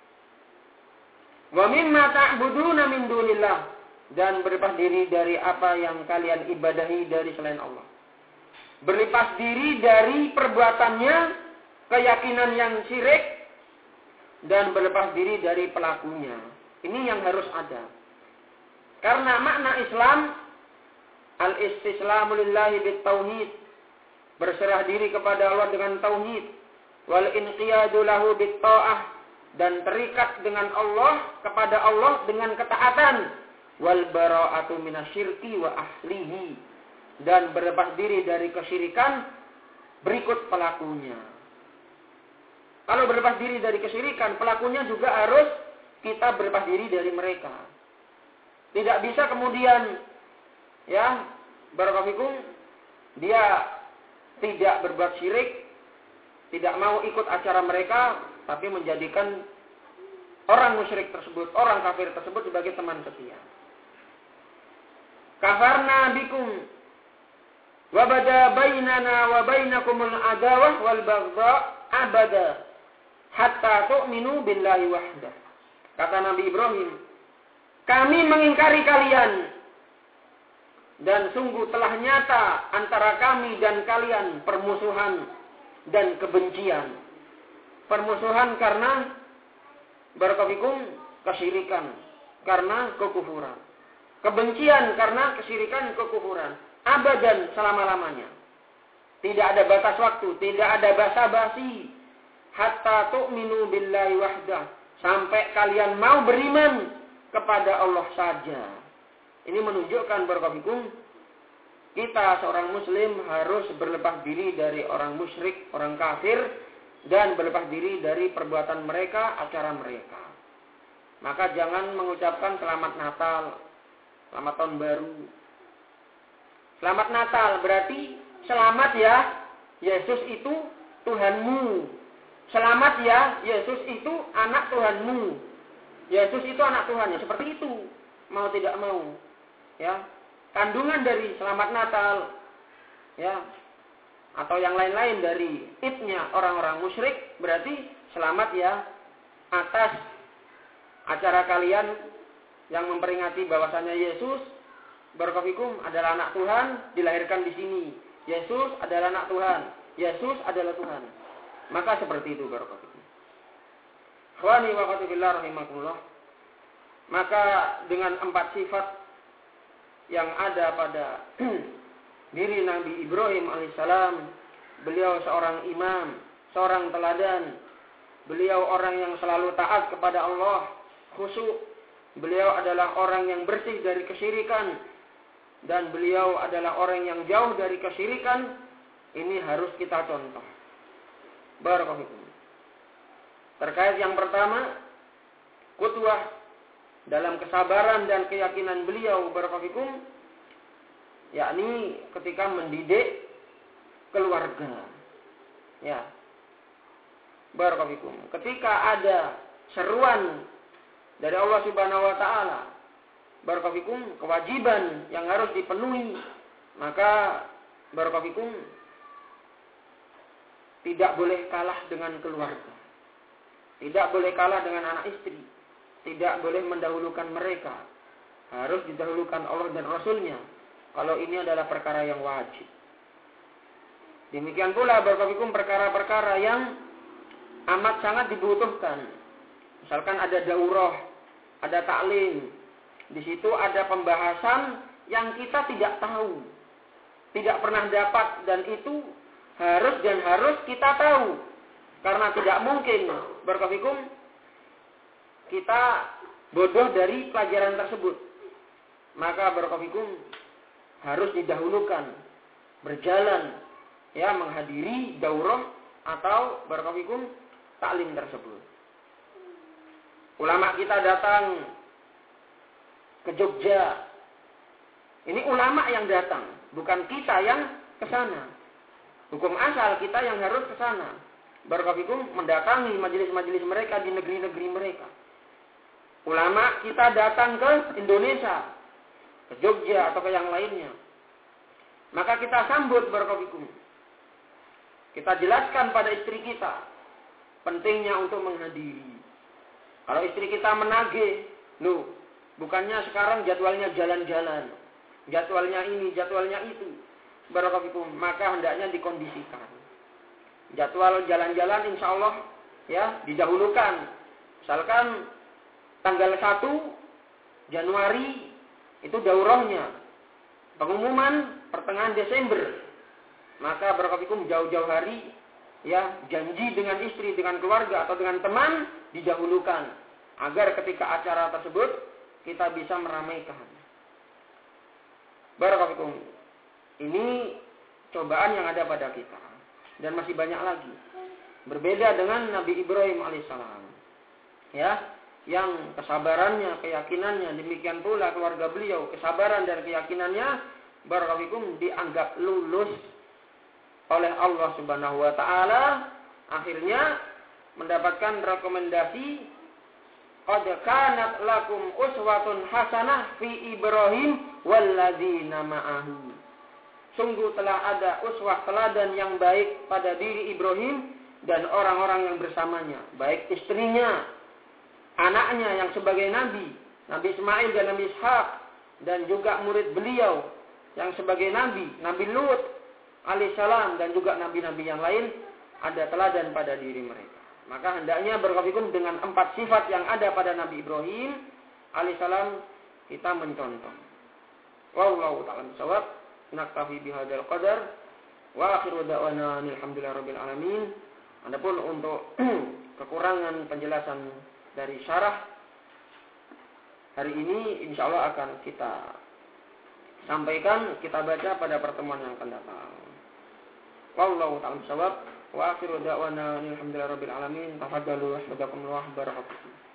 Wa mimma ta'buduna min dunillah, dan berlepas diri dari apa yang kalian ibadahi dari selain Allah. Berlepas diri dari perbuatannya, keyakinan yang syirik, dan berlepas diri dari pelakunya. Ini yang harus ada. Karena makna Islam, al-istislamu lillahi bit-tauhid, berserah diri kepada Allah dengan tauhid, wal inqiyadu lahu bit-ta'ah, dan terikat dengan Allah, kepada Allah dengan ketaatan, wal bara'atu minasyirki wa ahlihi, dan berlepas diri dari kesyirikan berikut pelakunya. Kalau berlepas diri dari kesyirikan, pelakunya juga harus kita berlepas diri dari mereka. Tidak bisa kemudian, ya, barakallahu fikum, dia tidak berbuat syirik, tidak mau ikut acara mereka, tapi menjadikan orang musyrik tersebut, orang kafir tersebut sebagai teman setia. Kafarna bikum wa bada bainana wa bainakumul adawah wal baghdha abada hatta tu'minu billahi wahdah. Kata Nabi Ibrahim, kami mengingkari kalian, dan sungguh telah nyata antara kami dan kalian permusuhan dan kebencian. Permusuhan karena barakallahu fikum kesyirikan, karena kekufuran. Kebencian karena kesyirikan, kekufuran. Abadan, selama-lamanya. Tidak ada batas waktu, tidak ada basa-basi. Hatta tu'minu billahi wahdah, sampai kalian mau beriman kepada Allah saja. Ini menunjukkan barakallahu fikum, kita seorang muslim harus berlepas diri dari orang musyrik, orang kafir, dan berlepas diri dari perbuatan mereka, acara mereka. Maka jangan mengucapkan selamat Natal, selamat tahun baru. Selamat Natal berarti selamat ya, Yesus itu Tuhanmu. Selamat ya, Yesus itu anak Tuhanmu. Yesus itu anak Tuhan, ya seperti itu. Mau tidak mau. Ya, kandungan dari selamat Natal, ya, atau yang lain-lain dari idnya orang-orang musyrik, berarti selamat ya atas acara kalian yang memperingati bahwasanya Yesus barakallahu fikum adalah anak Tuhan, dilahirkan di sini. Yesus adalah anak Tuhan, Yesus adalah Tuhan. Maka seperti itu barakallahu fikum. Ikhwani wa akhwati fillah rahimakumullah. Maka dengan 4 sifat yang ada pada diri Nabi Ibrahim alaihissalam, beliau seorang imam, seorang teladan, beliau orang yang selalu taat kepada Allah, khusyuk, beliau adalah orang yang bersih dari kesyirikan, dan beliau adalah orang yang jauh dari kesyirikan. Ini harus kita contoh. Barakallahu fikum. Terkait yang pertama, qudwah dalam kesabaran dan keyakinan beliau, barakallahu fikum, yakni ketika mendidik keluarga. Ya. Barakallahu fikum. Ketika ada seruan dari Allah Subhanahu wa taala, barakallahu fikum, kewajiban yang harus dipenuhi, maka barakallahu fikum tidak boleh kalah dengan keluarga. Tidak boleh kalah dengan anak istri. Tidak boleh mendahulukan mereka. Harus didahulukan Allah dan Rasulnya. Kalau ini adalah perkara yang wajib. Demikian pula barakallahu fikum perkara-perkara yang amat sangat dibutuhkan. Misalkan ada daurah, ada taklim. Di situ ada pembahasan yang kita tidak tahu. Tidak pernah dapat, dan itu harus kita tahu. Karena tidak mungkin barakallahu fikum kita bodoh dari pelajaran tersebut. Maka barakallahu fikum harus didahulukan berjalan, ya, menghadiri daurah atau barakallahu fikum taklim tersebut. Ulama kita datang ke Jogja. Ini ulama yang datang, bukan kita yang ke sana. Hukum asal kita yang harus ke sana. Barakallahu fikum mendatangi majelis-majelis mereka di negeri-negeri mereka. Ulama kita datang ke Indonesia, ke Jogja atau ke yang lainnya. Maka kita sambut barakallahu fikum. Kita jelaskan pada istri kita pentingnya untuk menghadiri. Kalau istri kita menagih, loh, bukannya sekarang jadwalnya jalan-jalan, jadwalnya ini, jadwalnya itu, barakallahu fikum, maka hendaknya dikondisikan. Jadwal jalan-jalan insya Allah, ya, didahulukan. Misalkan tanggal 1 Januari itu daurahnya, pengumuman pertengahan Desember, maka barakallahu fikum jauh-jauh hari, ya, janji dengan istri, dengan keluarga atau dengan teman didahulukan, agar ketika acara tersebut kita bisa meramaikan. Barakallahu fikum. Ini cobaan yang ada pada kita, dan masih banyak lagi. Berbeda dengan Nabi Ibrahim alaihissalam, ya, yang kesabarannya, keyakinannya, demikian pula keluarga beliau, kesabaran dan keyakinannya, barakallahu fikum, dianggap lulus oleh Allah Subhanahu wa taala. Akhirnya mendapatkan rekomendasi, qad kanat lakum uswatun hasanah fi Ibrahim walladzina ma'ahu. Sungguh telah ada uswah teladan yang baik pada diri Ibrahim dan orang-orang yang bersamanya, baik istrinya, anaknya yang sebagai nabi, Nabi Ismail dan Nabi Ishak, dan juga murid beliau yang sebagai nabi, Nabi Lut alaihissalam, dan juga nabi-nabi yang lain, ada teladan pada diri mereka. Maka hendaknya barakallahu fikum dengan 4 sifat yang ada pada Nabi Ibrahim alaihissalam kita mencontoh. Wallahu ta'ala bishawab. Naktafi bihadzal qadar wa akhiru da'wana alhamdulillahirabbil alamin. Adapun untuk kekurangan penjelasan dari syarah hari ini insyaallah akan kita sampaikan, kita baca pada pertemuan yang akan datang. Wallahu ta'ala bishawab. Wa akhiru da'wana alhamdulillahirabbil alamin. Tafaddalu wa barakallahu.